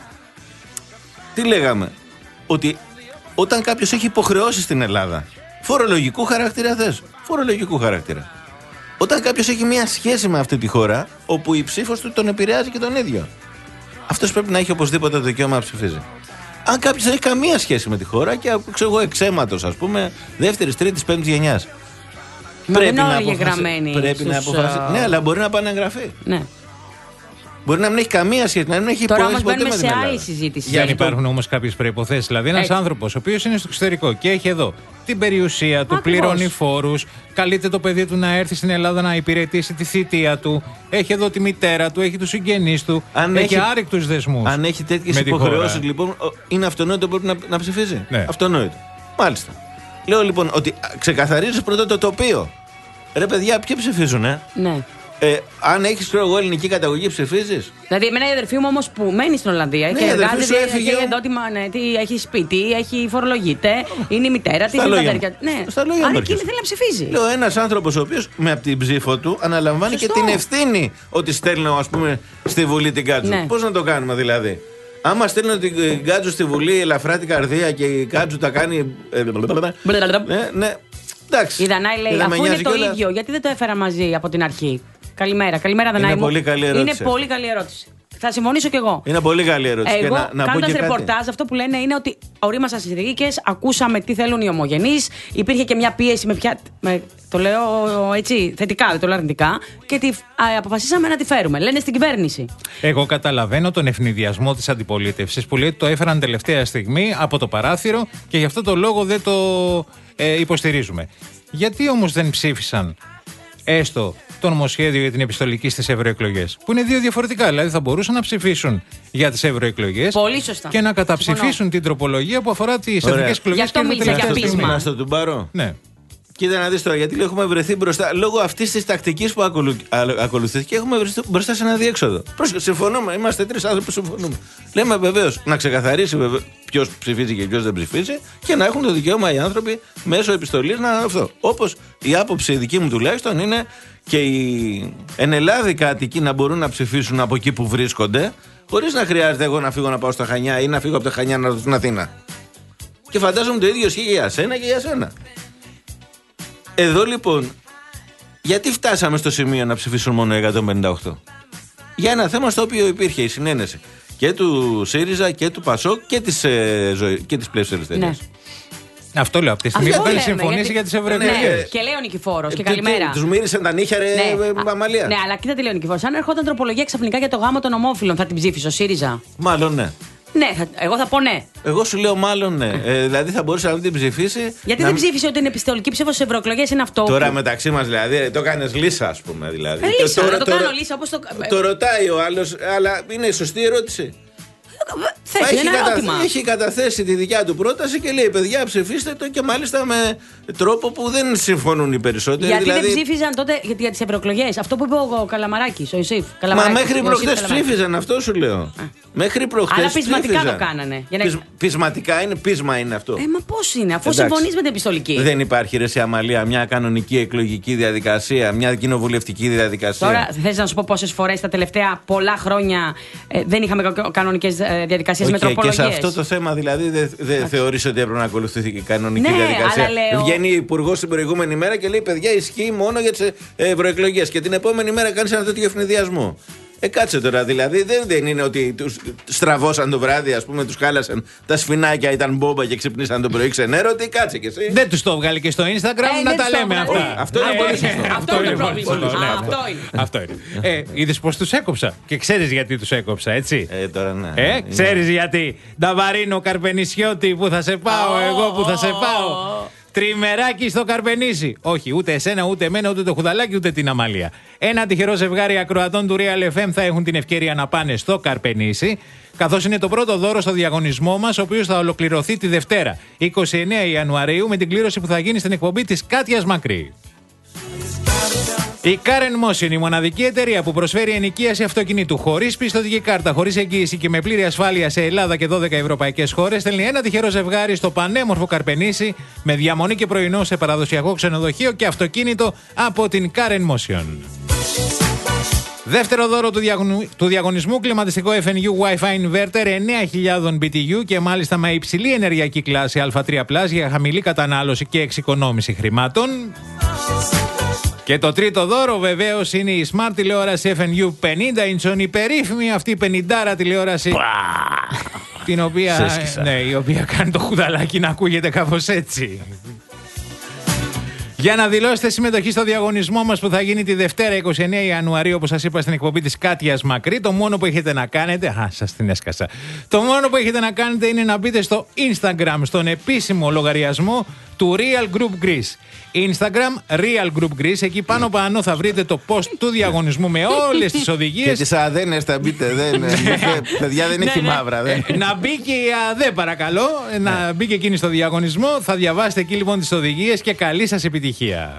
τι λέγαμε? Ότι όταν κάποιος έχει υποχρεώσει στην Ελλάδα, φορολογικού χαρακτήρα θες, φορολογικού χαρακτήρα. Όταν κάποιος έχει μια σχέση με αυτή τη χώρα, όπου η ψήφος του τον επηρεάζει και τον ίδιο, αυτός πρέπει να έχει οπωσδήποτε το δικαίωμα να ψηφίζει. Αν κάποιος δεν έχει καμία σχέση με τη χώρα και ξέρω εγώ εξαίματος, ας πούμε, δεύτερης, τρίτης, πέμπτης γενιάς.
Μα πρέπει δεν είναι όλοι γραμμένοι.
Πρέπει να αποφασίσει. Uh... Ναι, αλλά μπορεί να πάει να εγγραφεί.
Ναι.
Μπορεί να μην έχει καμία σχέση, να μην έχει υποχρεώσει ποτέ με την Ελλάδα.
Τώρα όμως μπαίνουμε σε άλλη συζήτηση.
Για να υπάρχουν όμως κάποιες προϋποθέσεις. Δηλαδή, ένας άνθρωπος ο οποίος είναι στο εξωτερικό και έχει εδώ την περιουσία του, ακριβώς, πληρώνει φόρους, καλείται το παιδί του να έρθει στην Ελλάδα να υπηρετήσει τη θητεία του, έχει εδώ τη μητέρα του, έχει τους συγγενείς του, αν έχει, έχει άρρηκτους δεσμούς.
Αν έχει τέτοιες υποχρεώσεις, λοιπόν, είναι αυτονόητο που πρέπει να, να ψηφίζει.
Ναι.
Αυτονόητο. Μάλιστα. Λέω λοιπόν ότι ξεκαθαρίζεις πρώτα το τοπίο. Ρε παιδιά, ποιοι ψηφίζουν, ε?
Ναι.
Ε, αν έχεις ξέρω εγώ ελληνική καταγωγή, ψηφίζεις.
Δηλαδή, εμένα η αδερφή μου όμως που μένει στην Ολλανδία
ναι,
και εργάζεται,
έφυγε,
έχει εντότιμα, ναι, έχει σπίτι, έχει φορολογείται, είναι η μητέρα της, είναι η πατέρια. Ναι, άρα εκείνη θέλει να ψηφίζει.
Λέω, ένας άνθρωπος ο οποίος με από την ψήφο του αναλαμβάνει, σωστό, και την ευθύνη ότι στέλνω, ας πούμε, στη Βουλή την κάτσου. Ναι. Πώς να το κάνουμε δηλαδή? Άμα στέλνω την Κάτζου στη Βουλή ελαφρά την καρδία και η Κάτζου τα κάνει. Ναι, ναι. Εντάξει.
Η Δανάη λέει: αφού είναι το ίδιο, γιατί δεν το έφερα μαζί από την αρχή. Καλημέρα, καλημέρα Δανάη.
Είναι πολύ καλή ερώτηση.
Είναι πολύ καλή ερώτηση. Θα συμφωνήσω κι εγώ.
Είναι πολύ καλή ερώτηση.
Εγώ,
να, να
κάνοντας ρεπορτάζ, αυτό που λένε είναι ότι ορίμασαν στις συνθήκες, ακούσαμε τι θέλουν οι ομογενείς, υπήρχε και μια πίεση με πια. Με, το λέω έτσι θετικά, δεν το λέω αρνητικά, και τη, α, αποφασίσαμε να τη φέρουμε. Λένε στην κυβέρνηση.
Εγώ καταλαβαίνω τον ευνηδιασμό της αντιπολίτευσης που λέει ότι το έφεραν τελευταία στιγμή από το παράθυρο και γι' αυτό το λόγο δεν το ε, υποστηρίζουμε. Γιατί όμως δεν ψήφισαν έστω το νομοσχέδιο για την επιστολική στις ευρωεκλογές, που είναι δύο διαφορετικά. Δηλαδή θα μπορούσαν να ψηφίσουν για τις ευρωεκλογές και να καταψηφίσουν Συμφωνώ. την τροπολογία που αφορά τις εθνικές εκλογές.
Γι' αυτό μίλησα για πείσμα.
Στο Τουμπάρο.
Ναι.
Κοίτα να δεις τώρα, γιατί έχουμε βρεθεί μπροστά. Λόγω αυτής της τακτικής που ακολου... ακολουθήθηκε, έχουμε βρεθεί μπροστά σε ένα διέξοδο. Πρόσεχε, συμφωνούμε. Είμαστε τρεις άνθρωποι που συμφωνούμε. Λέμε βεβαίως να ξεκαθαρίσει ποιος ψηφίζει και ποιος δεν ψηφίζει και να έχουν το δικαίωμα οι άνθρωποι μέσω επιστολής να αυτό. Όπως η άποψη δική μου τουλάχιστον είναι και οι ενελάδοι κάτοικοι να μπορούν να ψηφίσουν από εκεί που βρίσκονται, χωρίς να χρειάζεται εγώ να φύγω να πάω στα Χανιά ή να φύγω από τα Χανιά να έρθω στην Αθήνα. Και φαντάζομαι το ίδιο ισχύει και για σένα και για σένα. Εδώ λοιπόν, γιατί φτάσαμε στο σημείο να ψηφίσουν μόνο εκατόν πενήντα οκτώ? Για ένα θέμα στο οποίο υπήρχε η συνένεση και του ΣΥΡΙΖΑ και του ΠΑΣΟΚ και της, ε, ζωή, και της Πλεύσης Ελευθερίας. Ναι.
Αυτό λέω. Από τη στιγμή που δεν συμφωνήσει γιατί... για τις ευρωεκλογές.
Ναι. Και λέει ο Νικηφόρος. Και καλημέρα.
Τους μύρισαν τα νύχια, ρε
ναι.
Αμαλία.
Ναι, αλλά κοίτα τι λέει ο Νικηφόρος. Αν ερχόταν τροπολογία ξαφνικά για το γάμο των ομόφυλων, θα την ψήφισε ο ΣΥΡΙΖΑ?
Μάλλον ναι.
Ναι, θα, εγώ θα πω ναι.
Εγώ σου λέω μάλλον ναι. Ε, δηλαδή θα μπορούσε να μην την ψηφίσει.
Γιατί
να...
δεν ψήφισε ότι είναι επιστολική ψήφος στις ευρωεκλογές, είναι αυτό.
Τώρα
που...
μεταξύ μας δηλαδή, το κάνεις λύσα, ας πούμε. Δηλαδή.
Ε, λύσα,
τώρα,
το
τώρα,
κάνω λύσα, όπως το...
Το ρωτάει ο άλλος, αλλά είναι σωστή ερώτηση.
Θέση, έχει,
κατα... έχει καταθέσει τη δικιά του πρόταση και λέει: παιδιά, ψηφίστε το, και μάλιστα με τρόπο που δεν συμφωνούν οι περισσότεροι.
Γιατί
δηλαδή...
δεν ψήφιζαν τότε για, για τις ευρωεκλογές? Αυτό που είπε ο Καλαμαράκης, ο Ιωσήφ.
Μα μέχρι προχτές ψήφιζαν, αυτό σου λέω. Α. Μέχρι προχτές.
Αλλά πεισματικά το κάνανε. Για να...
Πεις, πεισματικά είναι, πείσμα είναι αυτό.
Ε, μα πώς είναι, αφού συμφωνείς με την επιστολική?
Δεν υπάρχει, ρε σε Αμαλία, μια κανονική εκλογική διαδικασία, μια κοινοβουλευτική διαδικασία.
Τώρα θες να σου πω πόσες φορές τα τελευταία πολλά χρόνια ε, δεν είχαμε κανονικές διαδικασίες okay, με τροπολογίες.
Και σε αυτό το θέμα δηλαδή δεν δε okay. θεωρείς ότι έπρεπε να ακολουθεί η κανονική ναι, διαδικασία?
Λέω...
Βγαίνει υπουργός την προηγούμενη μέρα και λέει: παιδιά, ισχύει μόνο για τις ευρωεκλογές. Και την επόμενη μέρα κάνεις ένα τέτοιο ευνηδιασμό. Ε, κάτσε τώρα, δηλαδή δεν, δεν είναι ότι τους στραβώσαν το βράδυ, ας πούμε, τους χάλασαν τα σφινάκια, ήταν μπόμπα και ξυπνήσαν το πρωί ξενέρωτη, κάτσε κι εσύ.
Δεν τους το βγάλει και στο Instagram, ε, να τα λέμε αυτά.
Oh, αυτό είναι πολύ σωστό.
Αυτό είναι το πρόβλημα.
Αυτό είναι. Ε, είδες πως τους έκοψα και ξέρεις γιατί τους έκοψα, έτσι?
Ε, τώρα ναι.
Ε, ξέρεις γιατί? Νταβαρίνο Καρπενησιώτη που θα σε πάω, εγώ που θα σε πάω. Τριμεράκι στο Καρπενήσι. Όχι, ούτε εσένα, ούτε εμένα, ούτε το Χουδαλάκι, ούτε την Αμαλία. Ένα τυχερό ζευγάρι ακροατών του Real εφ εμ θα έχουν την ευκαιρία να πάνε στο Καρπενήσι, καθώς είναι το πρώτο δώρο στο διαγωνισμό μας, ο οποίος θα ολοκληρωθεί τη Δευτέρα, εικοστή ενάτη Ιανουαρίου, με την κλήρωση που θα γίνει στην εκπομπή της Κάτιας Μακρύ. Η Karen Motion, η μοναδική εταιρεία που προσφέρει ενοικίαση αυτοκινήτου χωρίς πιστωτική κάρτα, χωρίς εγγύηση και με πλήρη ασφάλεια σε Ελλάδα και δώδεκα ευρωπαϊκές χώρες, στέλνει ένα τυχερό ζευγάρι στο πανέμορφο Καρπενήσι με διαμονή και πρωινό σε παραδοσιακό ξενοδοχείο και αυτοκίνητο από την Karen Motion. Δεύτερο δώρο του, διαγωνου... του διαγωνισμού, κλιματιστικό εφ εν γιου Wi-Fi Inverter εννέα χιλιάδες μπι τι γιου και μάλιστα με υψηλή ενεργειακή κλάση Α τρία πλας για χαμηλή κατανάλωση και εξοικονόμηση χρημάτων. Και το τρίτο δώρο βεβαίως είναι η Smart τηλεόραση εφ εν γιου πενήντα ιντσών, η περίφημη αυτή πενηντάρα τηλεόραση, την οποία, ναι, η οποία κάνει το Χουδαλάκι να ακούγεται κάπως έτσι. Για να δηλώσετε συμμετοχή στο διαγωνισμό μας που θα γίνει τη Δευτέρα εικοστή ενάτη Ιανουαρίου, όπως σας είπα, στην εκπομπή της Κάτιας Μακρύ, το μόνο που έχετε να κάνετε. Α, σας την έσκασα. Το μόνο που έχετε να κάνετε είναι να μπείτε στο Instagram, στον επίσημο λογαριασμό του Real Group Greece. Instagram Real Group Greece. Εκεί πάνω πάνω θα βρείτε το post του διαγωνισμού με όλες τις οδηγίες.
Και τις αδένες θα μπείτε. Δεν, παιδιά, δεν έχει μαύρα. Δεν.
Να μπει και η ΑΔΕ, παρακαλώ. Να μπει και εκείνη στο διαγωνισμό. Θα διαβάσετε εκεί λοιπόν τις οδηγίες και καλή σας επιτυχία.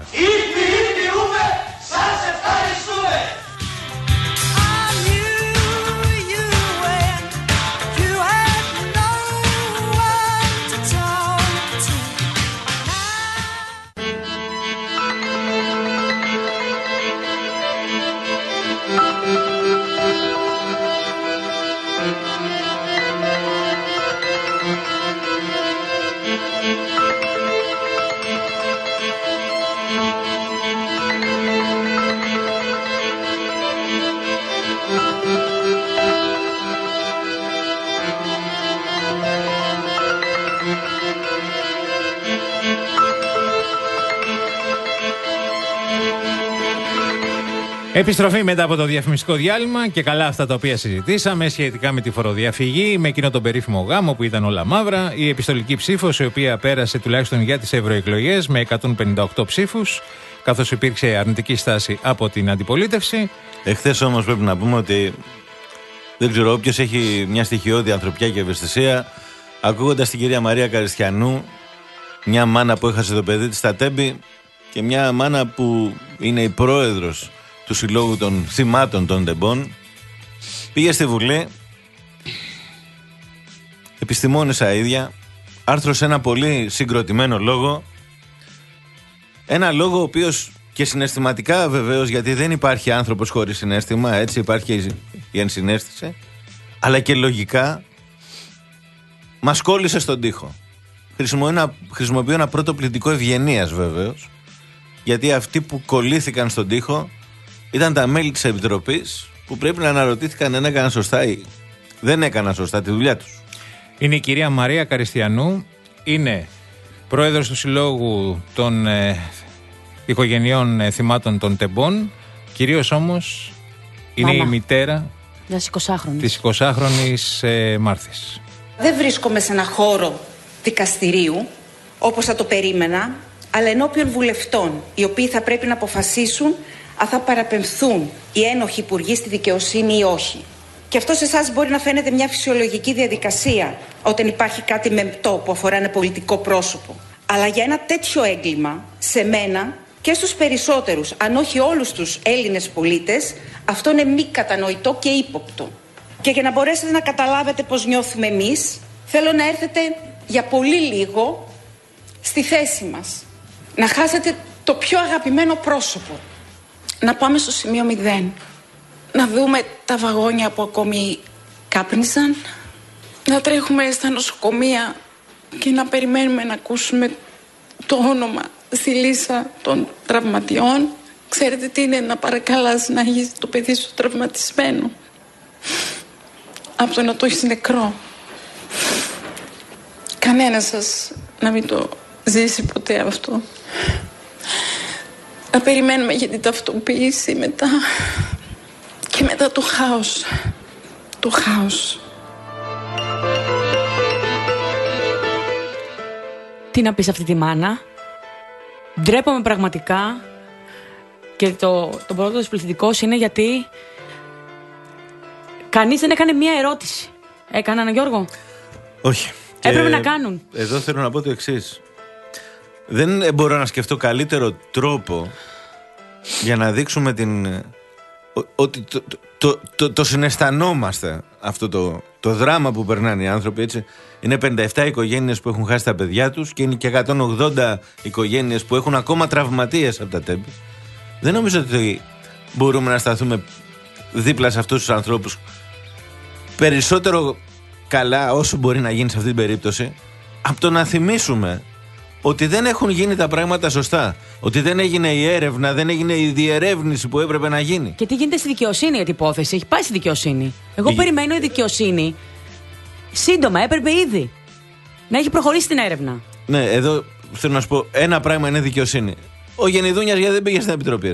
Επιστροφή μετά από το διαφημιστικό διάλειμμα και καλά αυτά τα οποία συζητήσαμε σχετικά με τη φοροδιαφυγή, με εκείνο τον περίφημο γάμο που ήταν όλα μαύρα, η επιστολική ψήφος η οποία πέρασε τουλάχιστον για τις ευρωεκλογές με εκατόν πενήντα οκτώ ψήφους, καθώς υπήρξε αρνητική στάση από την αντιπολίτευση.
Εχθές όμως πρέπει να πούμε ότι δεν ξέρω, όποιος έχει μια στοιχειώδη ανθρωπιά και ευαισθησία, ακούγοντας την κυρία Μαρία Καριστιανού, μια μάνα που έχασε το παιδί της στα Τέμπη και μια μάνα που είναι η πρόεδρος του Συλλόγου των Θυμάτων των Τεμπών, πήγε στη Βουλή, επιστημόνισσα ίδια, άρθρωσε ένα πολύ συγκροτημένο λόγο, ένα λόγο ο οποίος και συναισθηματικά βεβαίως, γιατί δεν υπάρχει άνθρωπος χωρίς συναίσθημα, έτσι υπάρχει η ενσυναίσθηση, αλλά και λογικά μας κόλλησε στον τοίχο. Χρησιμοποιώ ένα πρώτο πληθυντικό ευγενίας βεβαίως, γιατί αυτοί που κολλήθηκαν στον τοίχο ήταν τα μέλη της Επιτροπής που πρέπει να αναρωτήθηκαν αν έκαναν σωστά ή δεν έκαναν σωστά τη δουλειά τους.
Είναι η κυρία Μαρία Καριστιανού, είναι πρόεδρος του Συλλόγου των ε, Οικογενειών ε, Θυμάτων των Τεμπών, κυρίως όμως είναι Μάμα. η μητέρα της εικοσάχρονης ε, Μάρθης.
Δεν βρίσκομαι σε ένα χώρο δικαστηρίου όπως θα το περίμενα, αλλά ενώπιον βουλευτών, οι οποίοι θα πρέπει να αποφασίσουν αν θα παραπεμφθούν οι ένοχοι υπουργοί στη δικαιοσύνη ή όχι. Και αυτό σε εσάς μπορεί να φαίνεται μια φυσιολογική διαδικασία όταν υπάρχει κάτι μεμπτό που αφορά ένα πολιτικό πρόσωπο. Αλλά για ένα τέτοιο έγκλημα, σε μένα και στους περισσότερους, αν όχι όλους τους Έλληνες πολίτες, αυτό είναι μη κατανοητό και ύποπτο. Και για να μπορέσετε να καταλάβετε πώς νιώθουμε εμείς, θέλω να έρθετε για πολύ λίγο στη θέση μας. Να χάσετε το πιο αγαπημένο πρόσωπο. Να πάμε στο σημείο μηδέν. Να δούμε τα βαγόνια που ακόμη κάπνισαν. Να τρέχουμε στα νοσοκομεία και να περιμένουμε να ακούσουμε το όνομα στη λίστα των τραυματιών. Ξέρετε τι είναι να παρακαλάς να έχεις το παιδί σου τραυματισμένο, από το να το έχεις νεκρό. Κανένας σας να μην το ζήσει ποτέ αυτό. Να περιμένουμε για την ταυτοποίηση μετά. Και μετά το χάος. Το χάος.
Τι να πεις αυτή τη μάνα. Ντρέπομαι πραγματικά. Και το, το πρώτο της πληθυντικός είναι γιατί κανείς δεν έκανε μία ερώτηση. Έκαναν, Γιώργο?
Όχι.
Έπρεπε να κάνουν.
Εδώ θέλω να πω το εξής. Δεν μπορώ να σκεφτώ καλύτερο τρόπο για να δείξουμε την... ότι το, το, το, το, το συναισθανόμαστε αυτό το, το δράμα που περνάνε οι άνθρωποι, έτσι. Είναι πενήντα επτά οικογένειες που έχουν χάσει τα παιδιά τους και είναι και εκατόν ογδόντα οικογένειες που έχουν ακόμα τραυματίες από τα Τέμπη. Δεν νομίζω ότι μπορούμε να σταθούμε δίπλα σε αυτούς τους ανθρώπους περισσότερο καλά όσο μπορεί να γίνει σε αυτή την περίπτωση, από το να θυμίσουμε ότι δεν έχουν γίνει τα πράγματα σωστά. Ότι δεν έγινε η έρευνα, δεν έγινε η διερεύνηση που έπρεπε να γίνει.
Και τι γίνεται στη δικαιοσύνη για την υπόθεση? Έχει πάει στη δικαιοσύνη. Εγώ η... περιμένω η δικαιοσύνη σύντομα, έπρεπε ήδη να έχει προχωρήσει την έρευνα.
Ναι, εδώ θέλω να σου πω, ένα πράγμα είναι δικαιοσύνη. Ο Γενιδούνιας γιατί δεν πήγε στην Επιτροπή, ρε.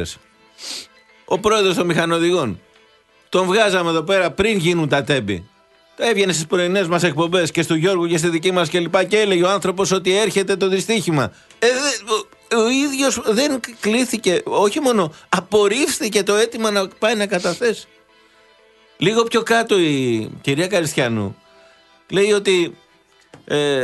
Ο πρόεδρος των μηχανοδηγών. Τον βγάζαμε εδώ πέρα πριν γίνουν τα Τέμπη. Έβγαινε στις πρωινές μας εκπομπές και στο Γιώργου και στη δική μας και λοιπά και έλεγε ο άνθρωπος ότι έρχεται το δυστύχημα. Ε, ο, ο ίδιος δεν κλήθηκε, όχι μόνο απορρίφθηκε το αίτημα να πάει να καταθέσει. Λίγο πιο κάτω η κυρία Καριστιανού λέει ότι ε,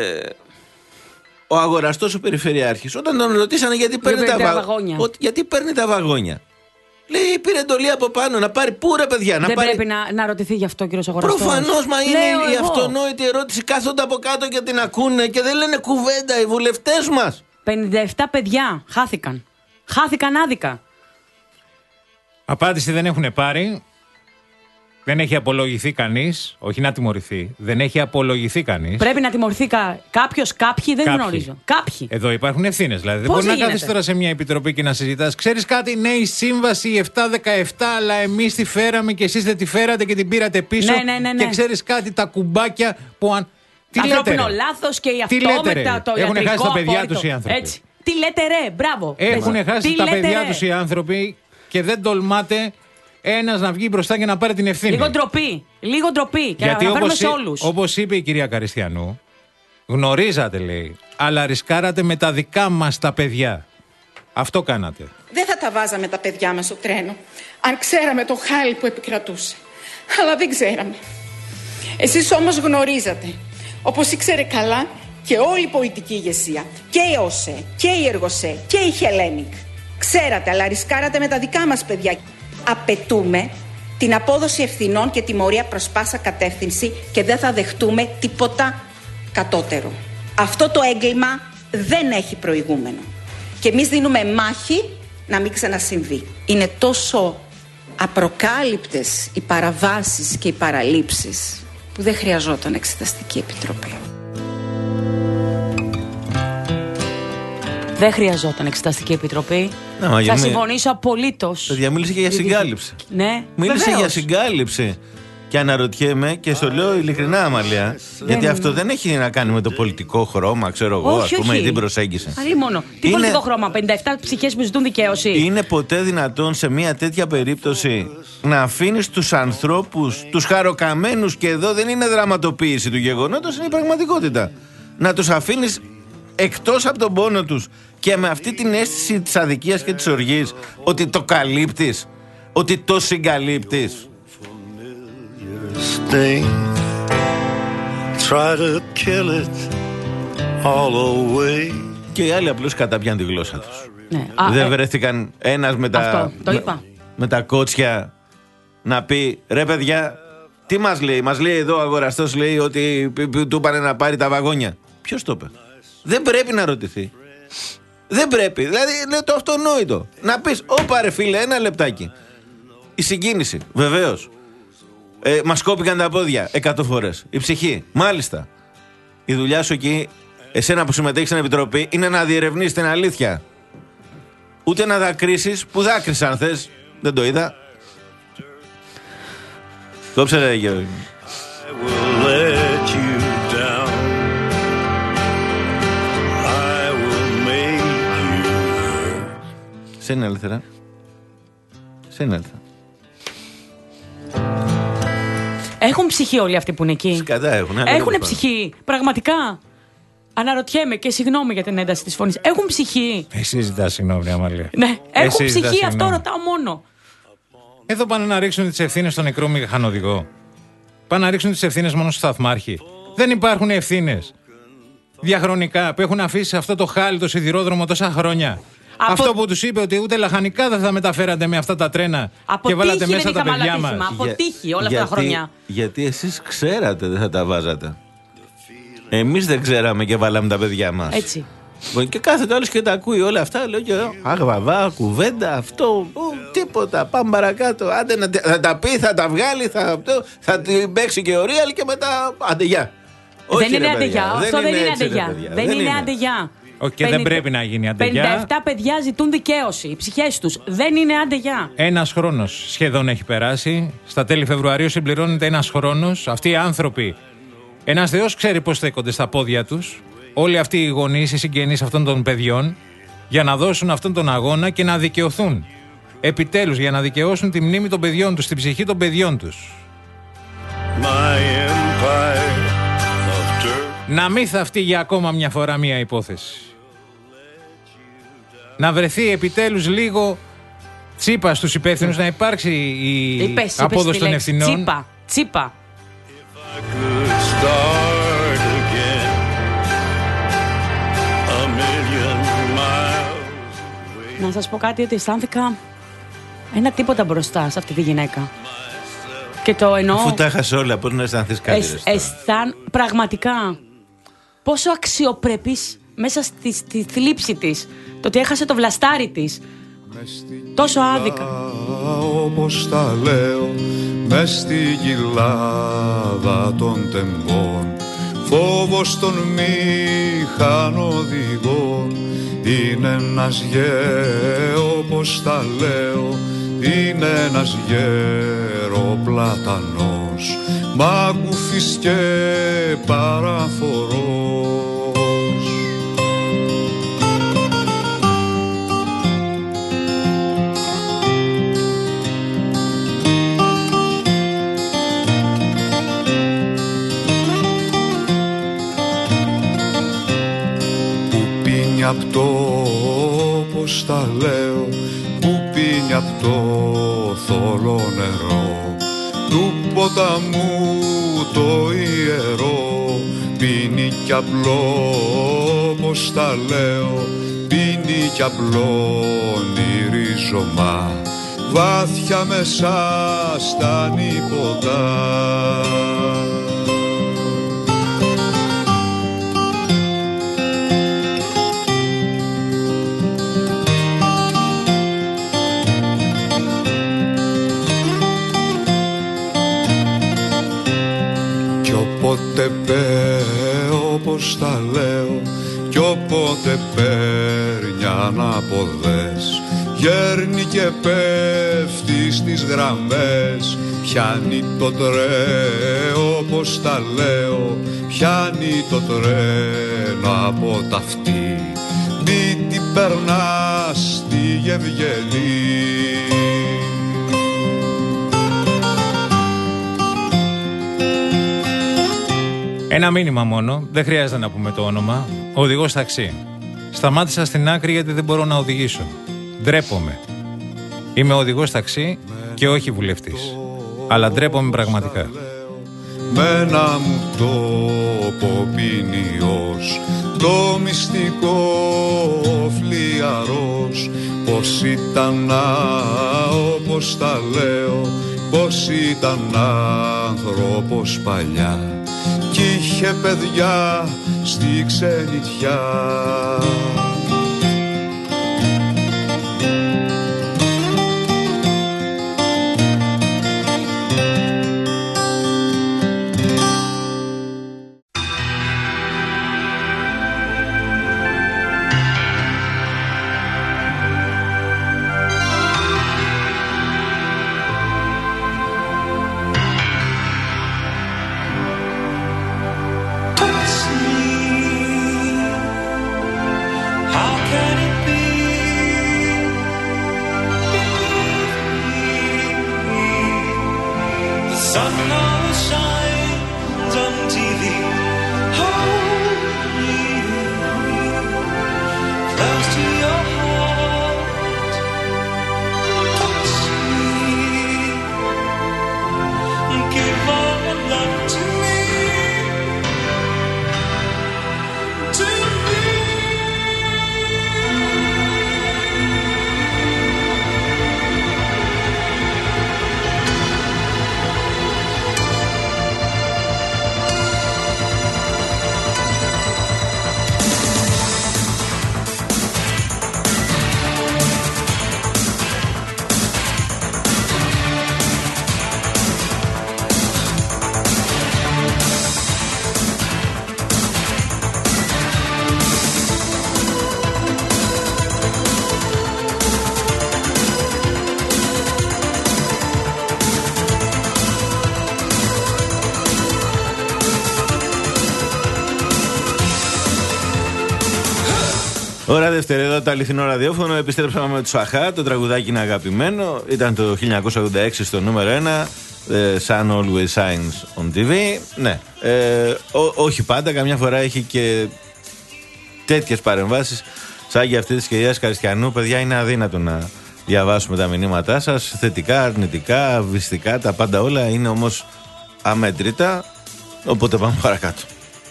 ο αγοραστός ο περιφερειάρχης, όταν τον ρωτήσανε γιατί παίρνει τα, τα βαγόνια, ότι, γιατί παίρνει τα βαγόνια, λέει πήρε εντολή από πάνω να πάρει πούρα παιδιά.
Δεν
να πάρει...
πρέπει να, να ρωτηθεί γι' αυτό, κύριος αγοραστός.
Προφανώς, μα είναι
Λέω
η
εγώ.
αυτονόητη ερώτηση. Κάθονται από κάτω και την ακούνε και δεν λένε κουβέντα οι βουλευτές μας.
πενήντα επτά παιδιά χάθηκαν. Χάθηκαν άδικα.
Απάντηση δεν έχουν πάρει. Δεν έχει απολογηθεί κανείς. Όχι να τιμωρηθεί. Δεν έχει απολογηθεί κανείς.
Πρέπει να τιμωρηθεί κα... κάποιος, κάποιοι, δεν
κάποιοι.
γνωρίζω. Κάποιοι.
Εδώ υπάρχουν ευθύνες. Δηλαδή,
Πώς
δεν μπορεί να
γίνεται?
κάθεσαι τώρα σε μια επιτροπή και να συζητάς. Ξέρεις κάτι, ναι, η σύμβαση επτακόσια δεκαεπτά, αλλά εμείς τη φέραμε και εσείς δεν τη φέρατε και την πήρατε πίσω.
Ναι, ναι, ναι, ναι.
Και ξέρεις κάτι, τα κουμπάκια που αν. Τι
ανθρώπινο
λέτε,
λάθος και η
Τι λέτε,
αυτόμετα το
Έχουν
ιατρικό
χάσει τα παιδιά
απόρριτο.
τους οι άνθρωποι.
Έτσι. Τι λέτε ρε, μπράβο.
Έχουν
Έτσι.
χάσει
Τι
τα
λέτε,
παιδιά
ρε.
τους οι άνθρωποι και δεν τολμάτε ένας να βγει μπροστά και να πάρει την ευθύνη.
Λίγο ντροπή. Λίγο ντροπή. Και
γιατί
να φέρουμε
όπως,
σε όλους.
όπως είπε η κυρία Καριστιανού, γνωρίζατε, λέει, αλλά ρισκάρατε με τα δικά μας τα παιδιά. Αυτό κάνατε.
Δεν θα τα βάζαμε τα παιδιά μας στο τρένο, αν ξέραμε το χάλι που επικρατούσε. Αλλά δεν ξέραμε. Εσείς όμως γνωρίζατε, όπως ήξερε καλά και όλη η πολιτική ηγεσία, και η ΟΣΕ, και η Εργοσέ, και η Hellenic. Ξέρατε, αλλά ρισκάρατε με τα δικά μας παιδιά. Απαιτούμε την απόδοση ευθυνών και τιμωρία προς πάσα κατεύθυνση και δεν θα δεχτούμε τίποτα κατώτερο. Αυτό το έγκλημα δεν έχει προηγούμενο. Και εμείς δίνουμε μάχη να μην ξανασυμβεί. Είναι τόσο απροκάλυπτες οι παραβάσεις και οι παραλήψεις που δεν χρειαζόταν εξεταστική επιτροπή.
Δεν χρειαζόταν εξεταστική επιτροπή.
Να,
θα
για
συμφωνήσω απολύτως.
Παιδιά, μίλησε και για συγκάλυψη.
Ναι,
μίλησε
βεβαίως.
για συγκάλυψη. Και αναρωτιέμαι και στο λέω ειλικρινά, Αμαλία, γιατί
δεν
αυτό
είναι.
δεν έχει να κάνει με το πολιτικό χρώμα, ξέρω εγώ,
όχι,
ας πούμε,
όχι.
ή την προσέγγιση.
Αλλή μόνο. Τι
Είναι...
πολιτικό χρώμα, πενήντα επτά ψυχές που ζητούν δικαίωση.
Είναι ποτέ δυνατόν σε μια τέτοια περίπτωση να αφήνεις τους ανθρώπους, τους χαροκαμένους, και εδώ δεν είναι δραματοποίηση του γεγονότος, είναι η πραγματικότητα. Να τους αφήνεις εκτός από τον πόνο τους και με αυτή την αίσθηση της αδικίας και της οργής, ότι το καλύπτεις, ότι το συγκαλύπτεις.
Sting, try to kill it all away.
Και οι άλλοι απλώς καταπιάν τη γλώσσα τους.
Ναι. Α,
Δεν
ε,
βρέθηκαν ένας με τα,
αυτό, το
με,
είπα.
με τα κότσια να πει, ρε παιδιά, τι μας λέει, μας λέει εδώ ο αγοραστός, λέει ότι του είπανε να πάρει τα βαγόνια. Ποιος το είπε? Δεν πρέπει να ρωτηθεί. Δεν πρέπει, δηλαδή είναι το αυτονόητο. Να πεις, όπα ρε φίλε, ένα λεπτάκι. Η συγκίνηση, βεβαίως. Ε, μας κόπηκαν τα πόδια εκατό φορές. Η ψυχή, μάλιστα. Η δουλειά σου εκεί, εσένα που συμμετέχεις στην επιτροπή, είναι να διερευνήσεις την αλήθεια. Ούτε να δακρύσεις, που δάκρυσα αν θες. Δεν το είδα. Κόψε ρε Γιώργη. Σε είναι ελεύθερα. Σε είναι ελεύθερα.
Έχουν ψυχή όλοι αυτοί που είναι εκεί.
Σκατά έχουν.
Έχουν ψυχή. Πραγματικά. Αναρωτιέμαι και συγγνώμη για την ένταση της φωνής. Έχουν ψυχή.
Εσύ ζητάς συγγνώμη, Αμαλία.
Ναι, έχουν
Εσύ
ψυχή,
ζητάς
αυτό
συγγνώμη.
ρωτάω μόνο.
Εδώ πάνε να ρίξουν τις ευθύνες στον νεκρό μηχανοδηγό. Πάνε να ρίξουν τις ευθύνες μόνο στο σταθμάρχη. Δεν υπάρχουν ευθύνες διαχρονικά που έχουν αφήσει αυτό το χάλι το σιδηρόδρομο τόσα χρόνια.
Από...
Αυτό που τους είπε ότι ούτε λαχανικά δεν θα μεταφέρατε με αυτά τα τρένα
Από
και βάλατε
τύχη
μέσα
δεν
τα
είχαμε
παιδιά
άλλα
μας.
τύχημα. Από
Για-
τύχη όλα αυτά
γιατί,
τα χρόνια.
Γιατί εσείς ξέρατε δεν θα τα βάζατε. Εμείς δεν ξέραμε και βάλαμε τα παιδιά μας.
Έτσι.
Και κάθεται άλλος και τα ακούει όλα αυτά. Λέω και εγώ, αχ βαβά, κουβέντα, αυτό, ου, τίποτα, πάμε παρακάτω. Άντε να, θα τα πει, θα τα βγάλει, θα, αυτό, θα την παίξει και ο Ρίαλ και μετά άντε γεια. Όχι,
Δεν είναι
ρε,
αντεγιά.
παιδιά,
Αυτό δεν είναι
έτσι, ρε,
αντεγιά.
παιδιά,
Δεν είναι αντεγιά.
Όχι, και δεν πρέπει να γίνει αντεγιά.
πενήντα επτά παιδιά ζητούν δικαίωση. Οι ψυχές τους δεν είναι αντεγιά.
Ένας χρόνος σχεδόν έχει περάσει. Στα τέλη Φεβρουαρίου συμπληρώνεται ένας χρόνος. Αυτοί οι άνθρωποι, ένας Θεός ξέρει πώς στέκονται στα πόδια τους. Όλοι αυτοί οι γονείς, οι συγγενείς αυτών των παιδιών, για να δώσουν αυτόν τον αγώνα και να δικαιωθούν. Επιτέλους, για να δικαιώσουν τη μνήμη των παιδιών τους, την ψυχή των παιδιών τους. Να μην θαυτεί για ακόμα μια φορά μια υπόθεση. Να βρεθεί επιτέλους λίγο τσίπα στους υπεύθυνους, να υπάρξει η
Είπες,
απόδοση
είπες τη
των
λέξη.
ευθυνών.
Τσίπα. Τσίπα. Να σας πω κάτι, ότι αισθάνθηκα ένα τίποτα μπροστά σε αυτή τη γυναίκα. Και το εννοώ.
Αφού τα έχασε όλα, πώς να αισθανθείς κάτι.
εσ- αισθάν, πραγματικά πόσο αξιοπρεπής μέσα στη, στη θλίψη της, το ότι έχασε το βλαστάρι της, τόσο άδικα.
Όπως τα λέω, μες στη κοιλάδα των τεμπών, φόβος των μηχανοδηγών είναι ένας γέρο, όπως τα λέω, είναι ένας γεροπλατανός, μάκουφης και παραφορός. όπως τα λέω, που πίνει απ' το θολό νερό του ποταμού το ιερό. Πίνει κι απλό όπως τα λέω, πίνει κι απλώνει ρίζωμα βάθια μέσα στα νύποτα. Κι όποτε πέω όπως τα λέω, κι όποτε παίρνει ανάποδες, γέρνει και πέφτει στις γραμμές. Πιάνει το τρένο όπως τα λέω, πιάνει το τρένο από τα αυτή, μη την περνά στη Γευγελή.
Ένα μήνυμα μόνο, δεν χρειάζεται να πούμε το όνομα. Οδηγός ταξί. Σταμάτησα στην άκρη γιατί δεν μπορώ να οδηγήσω. Ντρέπομαι. Είμαι οδηγός ταξί και όχι βουλευτής. Αλλά ντρέπομαι πραγματικά.
Μένα μου το ποπίνιος, το μυστικό φλιαρός, πως ήταν όπως τα λέω, πως ήταν άνθρωπος παλιά κι είχε παιδιά στη ξενιτιά.
Ώρα δευτερεύοντα, αληθινό ραδιόφωνο. Επιστρέψαμε με του ΑΧΑ. Το τραγουδάκι είναι αγαπημένο. Ήταν το χίλια εννιακόσια ογδόντα έξι στο νούμερο ένα. Sun Always Shines on τι βι. Ναι. Ε, ό, όχι πάντα. Καμιά φορά έχει και τέτοιες παρεμβάσεις σαν και αυτή της κυρίας Καριστιανού. Παιδιά, είναι αδύνατο να διαβάσουμε τα μηνύματά σας. Θετικά, αρνητικά, βυστικά. Τα πάντα όλα είναι όμως αμέτρητα. Οπότε πάμε παρακάτω.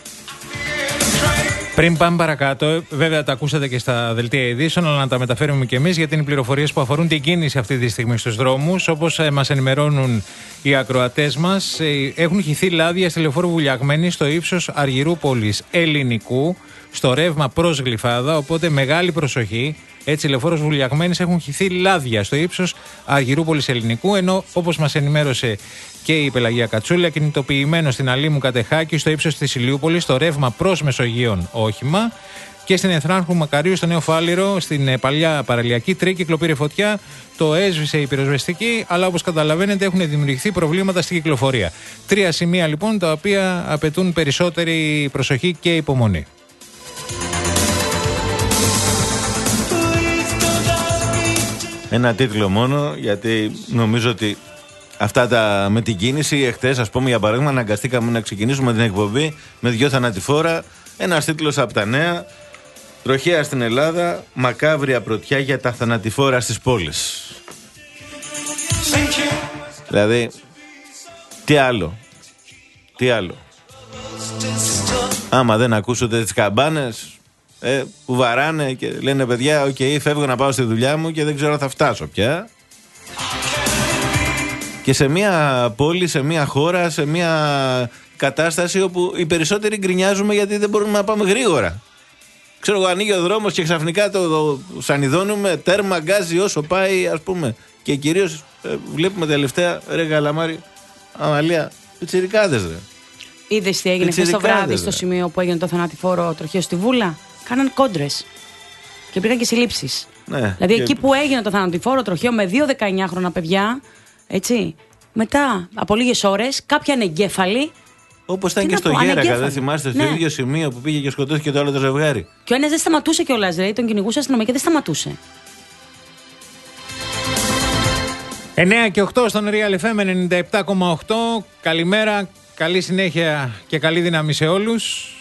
Πριν πάμε παρακάτω, βέβαια τα ακούσατε και στα δελτία ειδήσεων, αλλά να τα μεταφέρουμε και εμείς, γιατί είναι πληροφορίες που αφορούν την κίνηση αυτή τη στιγμή στους δρόμους. Όπως ε, μας ενημερώνουν οι ακροατές μας, ε, έχουν χυθεί λάδια στη λεωφόρο Βουλιαγμένη στο ύψος Αργυρούπολης Ελληνικού, στο ρεύμα προς Γλυφάδα. Οπότε μεγάλη προσοχή. Έτσι, η λεωφόρος Βουλιαγμένης έχουν χυθεί λάδια στο ύψος Αργυρούπολης Ελληνικού, ενώ όπως μας ενημέρωσε και η Πελαγία Κατσούλα, κινητοποιημένο στην Αλήμου Κατεχάκη στο ύψος της Ηλιούπολης, στο ρεύμα προς Μεσογείων όχημα, και στην Εθράρχου Μακαρίου στο Νέο Φάληρο, στην παλιά παραλιακή τρίκυκλο πήρε φωτιά, το έσβησε η πυροσβεστική, αλλά όπως καταλαβαίνετε έχουν δημιουργηθεί προβλήματα στην κυκλοφορία. Τρία σημεία λοιπόν τα οποία απαιτούν περισσότερη προσοχή και υπομονή.
Ένα τίτλο μόνο, γιατί νομίζω ότι αυτά τα με την κίνηση, εχθές, ας πούμε, για παράδειγμα, αναγκαστήκαμε να ξεκινήσουμε την εκπομπή με δυο θανατηφόρα. Ένας τίτλος από τα νέα. Τροχαία στην Ελλάδα, μακάβρια πρωτιά για τα θανατηφόρα στις πόλεις. Δηλαδή, τι άλλο, τι άλλο. Άμα δεν ακούσετε τις καμπάνες ε, που βαράνε και λένε παιδιά, οκ, okay, φεύγω να πάω στη δουλειά μου και δεν ξέρω αν θα φτάσω πια. Και σε μια πόλη, σε μια χώρα, σε μια κατάσταση όπου οι περισσότεροι γκρινιάζουμε γιατί δεν μπορούμε να πάμε γρήγορα. Ξέρω εγώ, ανοίγει ο δρόμος και ξαφνικά το, το σανιδώνουμε, τέρμα γκάζι όσο πάει, ας πούμε. Και κυρίως ε, βλέπουμε τελευταία, ρε Καλαμάρη, Αμαλία, πιτσιρικάδες ρε.
Είδες τι έγινε χθες το βράδυ στο σημείο που έγινε το θανατηφόρο τροχαίο στη Βούλα? Κάναν κόντρες και πήγαν και συλλήψεις. Ναι, δηλαδή και... εκεί που έγινε το θανατηφόρο τροχαίο με δύο δεκαεννιάχρονα παιδιά, έτσι, μετά από λίγες ώρες, κάποια ανεγκέφαλοι. Όπως ήταν και στο Γέρακα, δεν θυμάστε, στο ναι. ίδιο σημείο που πήγε και σκοτώθηκε το άλλο το ζευγάρι. Και ο ένας δεν σταματούσε κιόλας, δηλαδή τον κυνηγούσε αστυνομία και δεν σταματούσε.
εννέα και οκτώ στον Real εφ εμ ενενήντα επτά κόμμα οκτώ. Καλημέρα, καλή συνέχεια και καλή δύναμη σε όλους.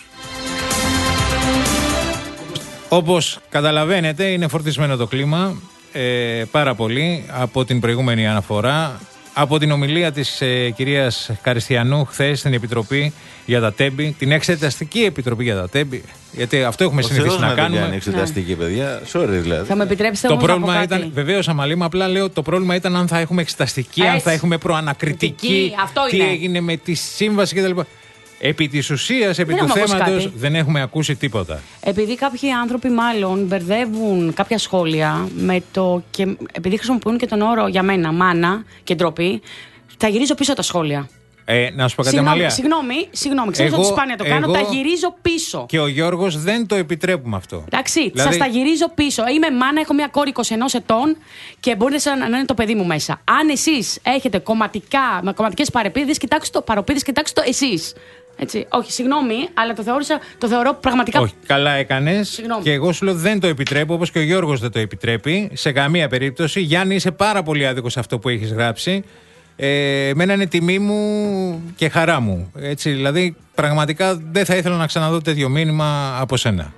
Όπως καταλαβαίνετε, είναι φορτισμένο το κλίμα ε, πάρα πολύ από την προηγούμενη αναφορά. Από την ομιλία της ε, κυρίας Καριστιανού χθες στην Επιτροπή για τα Τέμπη, την Εξεταστική Επιτροπή για τα Τέμπη, γιατί αυτό έχουμε συνηθίσει να κάνουμε.
Είναι εξεταστική, παιδιά. Sorry, δηλαδή.
Θα με επιτρέψετε
το
όμως
πρόβλημα
να
ήταν, βεβαίως, Αμαλή, απλά λέω το πρόβλημα ήταν αν θα έχουμε εξεταστική, αν θα έχουμε προανακριτική, τι έγινε με τη σύμβαση κτλ. Επί της ουσίας, επί
δεν
του θέματος, δεν έχουμε ακούσει τίποτα.
Επειδή κάποιοι άνθρωποι μάλλον μπερδεύουν κάποια σχόλια με το. Και επειδή χρησιμοποιούν και τον όρο για μένα, μάνα και ντροπή, θα γυρίζω πίσω τα σχόλια.
Ε, να σου πω κάτι,
συγγνώμη,
Αμαλία.
Συγγνώμη, συγγνώμη, ξέρω ότι σπάνια το κάνω, τα γυρίζω πίσω.
Και ο Γιώργος δεν το επιτρέπουμε αυτό.
Εντάξει,
δηλαδή...
σας τα γυρίζω πίσω. Είμαι μάνα, έχω μια κόρη είκοσι ένα ετών και μπορείτε να είναι το παιδί μου μέσα. Αν εσείς έχετε κομματικά, με κομματικές παρεπίδες, κοιτάξτε το, παροπίδες, κοιτάξτε το εσείς. Έτσι. Όχι, συγγνώμη, αλλά το, θεώρησα, το θεωρώ πραγματικά.
Όχι, καλά έκανες. Και εγώ σου λέω δεν το επιτρέπω, όπως και ο Γιώργος δεν το επιτρέπει σε καμία περίπτωση. Γιάννη, είσαι πάρα πολύ άδικος σε αυτό που έχεις γράψει. Ε, εμένα είναι τιμή μου και χαρά μου. Έτσι, δηλαδή, πραγματικά δεν θα ήθελα να ξαναδώ τέτοιο μήνυμα από σένα.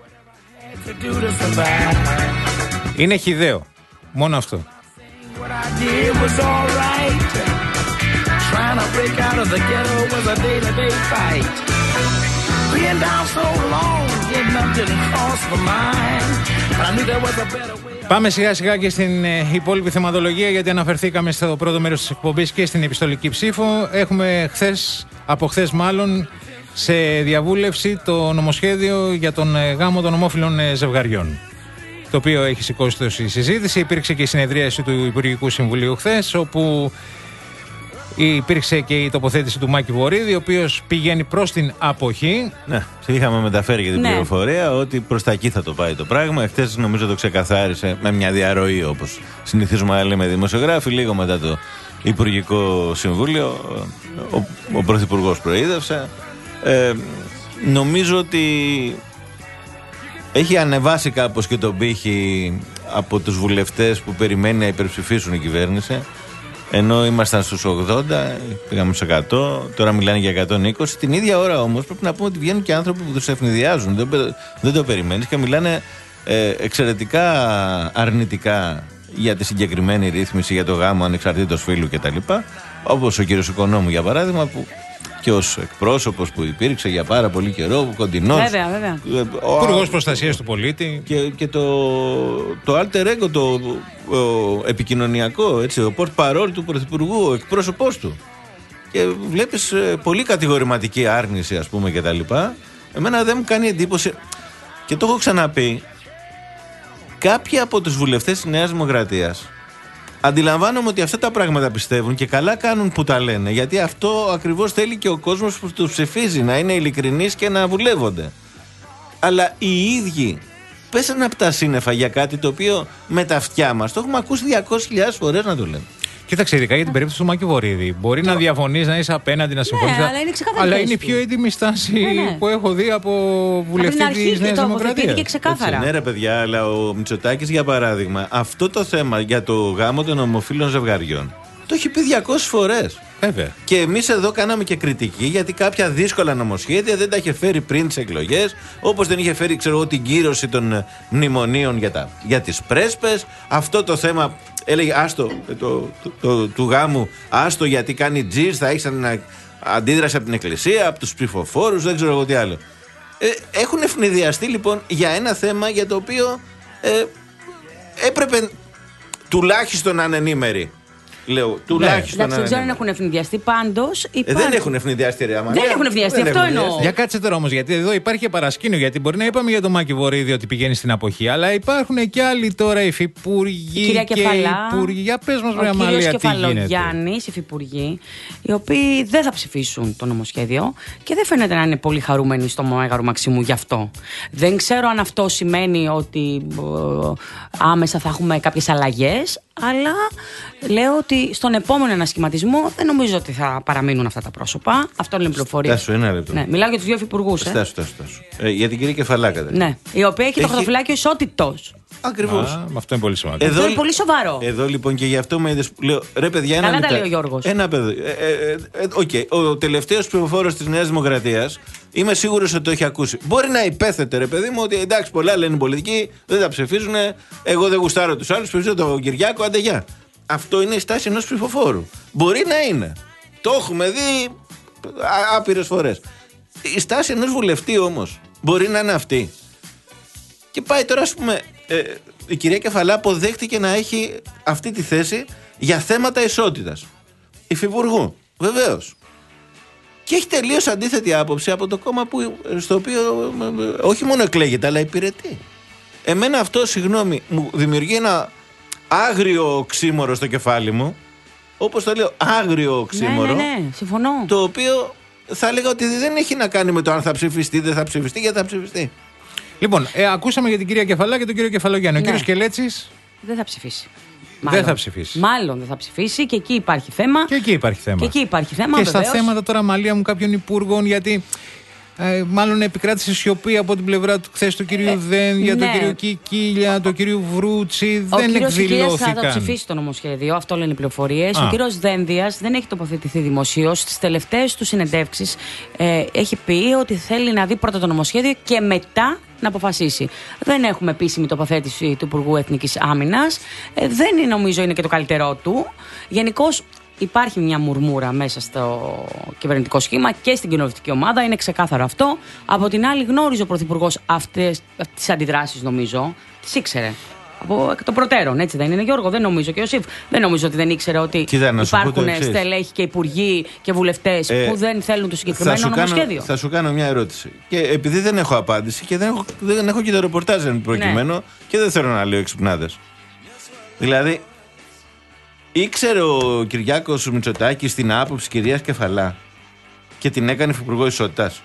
Είναι χυδαίο. Μόνο αυτό. Trying to break out of the ghetto was a day-to-day fight. Being down so long, getting up didn't cross my mind. I knew there was a better way. Πάμε σιγά σιγά και στην ε, υπόλοιπη θεματολογία, γιατί αναφερθήκαμε στο πρώτο μέρος της εκπομπής και στην επιστολική ψήφο. Έχουμε χθες, από χθες μάλλον, σε διαβούλευση το νομοσχέδιο για τον ε, γάμο των ομόφυλων ε, ζευγαριών, το οποίο έχει σηκώσει τόση συζήτηση. Υπήρξε και η συνεδρίαση του Υπουργικού Συμβουλίου χθες, όπου υπήρξε και η τοποθέτηση του Μάκη Βορίδη, ο οποίος πηγαίνει προς την αποχή.
Ναι, είχαμε μεταφέρει και την ναι. πληροφορία ότι προς τα εκεί θα το πάει το πράγμα. Εχθές νομίζω το ξεκαθάρισε με μια διαρροή, όπως συνηθίζουμε να λέμε δημοσιογράφοι, λίγο μετά το Υπουργικό Συμβούλιο. Ο, ο Πρωθυπουργός προείδευσε. Ε, νομίζω ότι έχει ανεβάσει κάπως και τον πύχη από τους βουλευτές που περιμένει να υπερψηφίσουν η κυβέρνηση. Ενώ ήμασταν στους ογδόντα, πήγαμε στους εκατό, τώρα μιλάνε για εκατόν είκοσι. Την ίδια ώρα όμως πρέπει να πούμε ότι βγαίνουν και άνθρωποι που τους ευνηδιάζουν. Δεν, δεν το περιμένεις και μιλάνε ε, εξαιρετικά αρνητικά για τη συγκεκριμένη ρύθμιση για το γάμο ανεξαρτήτως φύλου κτλ. Όπως ο κύριος Οικονόμου για παράδειγμα, που και ως εκπρόσωπος που υπήρξε για πάρα πολύ καιρό, κοντινός.
Βέβαια, βέβαια.
Υπουργός Προστασίας του Πολίτη.
Και, και το, το alter ego, το ο, επικοινωνιακό, έτσι, ο porte-parole του Πρωθυπουργού, ο εκπρόσωπός του. Και βλέπεις ε, πολύ κατηγορηματική άρνηση, ας πούμε, κτλ. Εμένα δεν μου κάνει εντύπωση, και το έχω ξαναπεί, κάποιοι από τους βουλευτές της Νέας Δημοκρατίας αντιλαμβάνομαι ότι αυτά τα πράγματα πιστεύουν και καλά κάνουν που τα λένε, γιατί αυτό ακριβώς θέλει και ο κόσμος που τους ψηφίζει, να είναι ειλικρινείς και να βουλεύονται. Αλλά οι ίδιοι πέσανε από τα σύννεφα για κάτι το οποίο με τα αυτιά μας το έχουμε ακούσει διακόσιες χιλιάδες φορές να το λένε.
Κοίταξε, ειδικά για την περίπτωση του Μάκη Βορίδη. Μπορεί να διαφωνείς, να είσαι απέναντι, να συμφωνείς.
Ναι, αλλά είναι ξεκάθαρη.
Αλλά είναι η πιο έντιμη στάση ναι, ναι. που έχω δει από βουλευτή της Νέας Δημοκρατίας.
Και ξεκάθαρα.
Έτσι, ναι, ρε παιδιά, αλλά ο Μητσοτάκης, για παράδειγμα, αυτό το θέμα για το γάμο των ομοφύλων ζευγαριών το έχει πει διακόσιες φορές.
Βέβαια.
Και εμείς εδώ κάναμε και κριτική γιατί κάποια δύσκολα νομοσχέδια δεν τα είχε φέρει πριν τις εκλογές. Όπως δεν είχε φέρει, ξέρω εγώ, την κύρωση των μνημονίων για, τα, για τις πρέσπες. Αυτό το θέμα έλεγε άστο το, το, το, το, του γάμου, άστο γιατί κάνει τζιρ, θα έχει αντίδραση από την εκκλησία, από τους ψηφοφόρους, δεν ξέρω εγώ τι άλλο. Ε, έχουν ευνηδιαστεί λοιπόν για ένα θέμα για το οποίο ε, έπρεπε τουλάχιστον να είναι ενήμεροι. Λέω, τουλάχιστον.
Εντάξει, δεν ξέρω αν έχουν ευνηδιαστεί, πάντως.
Ε, δεν έχουν ευνηδιαστεί, ρε Αμαρία.
Δεν έχουν ευνηδιαστεί, αυτό εννοώ.
Για κάτσε τώρα όμως, γιατί εδώ υπάρχει και παρασκήνιο. Γιατί μπορεί να είπαμε για τον Μάκη Βορίδη ότι πηγαίνει στην αποχή, αλλά υπάρχουν και άλλοι τώρα υφυπουργοί.
Κυρία
και
Κεφαλά.
Υπουργοί. Για πες μας, ρε Αμαρία, τι γίνεται.
Ο κύριος Κεφαλογιάννης, υφυπουργοί, οι οποίοι δεν θα ψηφίσουν το νομοσχέδιο και δεν φαίνεται να είναι πολύ χαρούμενοι στο Μέγαρο Μαξιμού γι' αυτό. Δεν ξέρω αν αυτό σημαίνει ότι ε, άμεσα θα έχουμε κάποιες αλλαγές, αλλά λέω ότι στον επόμενο ανασχηματισμό δεν νομίζω ότι θα παραμείνουν αυτά τα πρόσωπα. Αυτό είναι πληροφορία.
Στάσου, ένα λεπτό.
Ναι, μιλάω για τους δύο υφυπουργούς. Ε.
Στάσου, στάσου, στάσου. Ε, για την κυρία Κεφαλά, καταρχήν.
Ναι, η οποία έχει, έχει... το χαρτοφυλάκιο ισότητος.
Ακριβώς.
Αυτό είναι πολύ σημαντικό.
Αυτό είναι πολύ σοβαρό.
Εδώ λοιπόν και γι' αυτό με είδες. Λέω, ρε παιδιά, ένα.
Καλά
λεπτά.
τα λέει ο Γιώργος.
Ένα παιδί. Ε, ε, ε, okay. Ο τελευταίος ψηφοφόρος της Νέας Δημοκρατίας, είμαι σίγουρος ότι το έχει ακούσει. Μπορεί να υπέθετε, ρε παιδί μου, ότι εντάξει, πολλά λένε πολιτικοί, δεν τα ψηφίζουν. Εγώ δεν γουστάρω τους άλλους, ψηφίζω τον Κυριάκο, άντε γεια. Αυτό είναι η στάση ενός ψηφοφόρου. Μπορεί να είναι. Το έχουμε δει άπειρες φορές. Η στάση ενός βουλευτή όμως μπορεί να είναι αυτή. Και πάει τώρα, ας πούμε, ε, η κυρία Κεφαλά αποδέχτηκε να έχει αυτή τη θέση για θέματα ισότητας. Υφυπουργού, βεβαίως. Και έχει τελείως αντίθετη άποψη από το κόμμα που, στο οποίο ε, όχι μόνο εκλέγεται, αλλά υπηρετεί. Εμένα αυτό, συγγνώμη, μου δημιουργεί ένα άγριο οξύμορο στο κεφάλι μου. Όπως το λέω, άγριο οξύμορο.
Ναι, ναι, ναι, συμφωνώ.
Το οποίο θα έλεγα ότι δεν έχει να κάνει με το αν θα ψηφιστεί, δεν θα ψηφιστεί, γιατί θα ψηφιστεί.
Λοιπόν, ε, ακούσαμε για την κυρία Κεφαλά και τον κύριο Κεφαλογιάννη.
Ναι.
Ο κύριος Κελέτσης
δεν θα ψηφίσει.
Μάλλον. Δεν θα ψηφίσει.
Μάλλον δεν θα ψηφίσει και εκεί υπάρχει θέμα.
Και εκεί υπάρχει θέμα.
Και εκεί υπάρχει θέμα.
Και
βεβαίως.
στα θέματα τώρα, Μαλία μου, κάποιων υπουργών, γιατί ε, μάλλον επικράτησε σιωπή από την πλευρά του χθες του κυρίου ε, Δένδια, ναι. του κυρίου Κικίλια, του κυρίου Βρούτσι. Ο δεν
κύριος
εκδηλώθηκαν.
Θα το ψηφίσει το νομοσχέδιο, αυτό λένε οι πληροφορίες. Ο κύριος Δένδιας δεν έχει τοποθετηθεί δημοσίως. Στις τελευταίες του συνεντεύξεις ε, έχει πει ότι θέλει να δει πρώτα το νομοσχέδιο και μετά να αποφασίσει. Δεν έχουμε επίσημη τοποθέτηση του Υπουργού Εθνικής Άμυνας. Ε, δεν είναι, νομίζω είναι και το καλύτερό του. Γενικώς υπάρχει μια μουρμούρα μέσα στο κυβερνητικό σχήμα και στην κοινοβουλευτική ομάδα. Είναι ξεκάθαρο αυτό. Από την άλλη, γνώριζε ο Πρωθυπουργός αυτές τις αντιδράσεις, νομίζω. Τις ήξερε. Από εκ των προτέρων, έτσι δεν είναι, Γιώργο? Δεν νομίζω. Και ο Ιωσήφ, δεν νομίζω ότι δεν ήξερε ότι
Κοίτα,
υπάρχουν στελέχοι και υπουργοί και βουλευτές ε, που δεν θέλουν το συγκεκριμένο νομοσχέδιο.
Κάνω, θα σου κάνω μια ερώτηση. Και επειδή δεν έχω απάντηση και δεν έχω, δεν έχω και το ρεπορτάζ εν προκειμένου, ναι. και δεν θέλω να λέω εξυπνάδες. Δηλαδή, ήξερε ο Κυριάκος Μητσοτάκης την άποψη κυρίας Κεφαλά και την έκανε υφυπουργό ισότητας?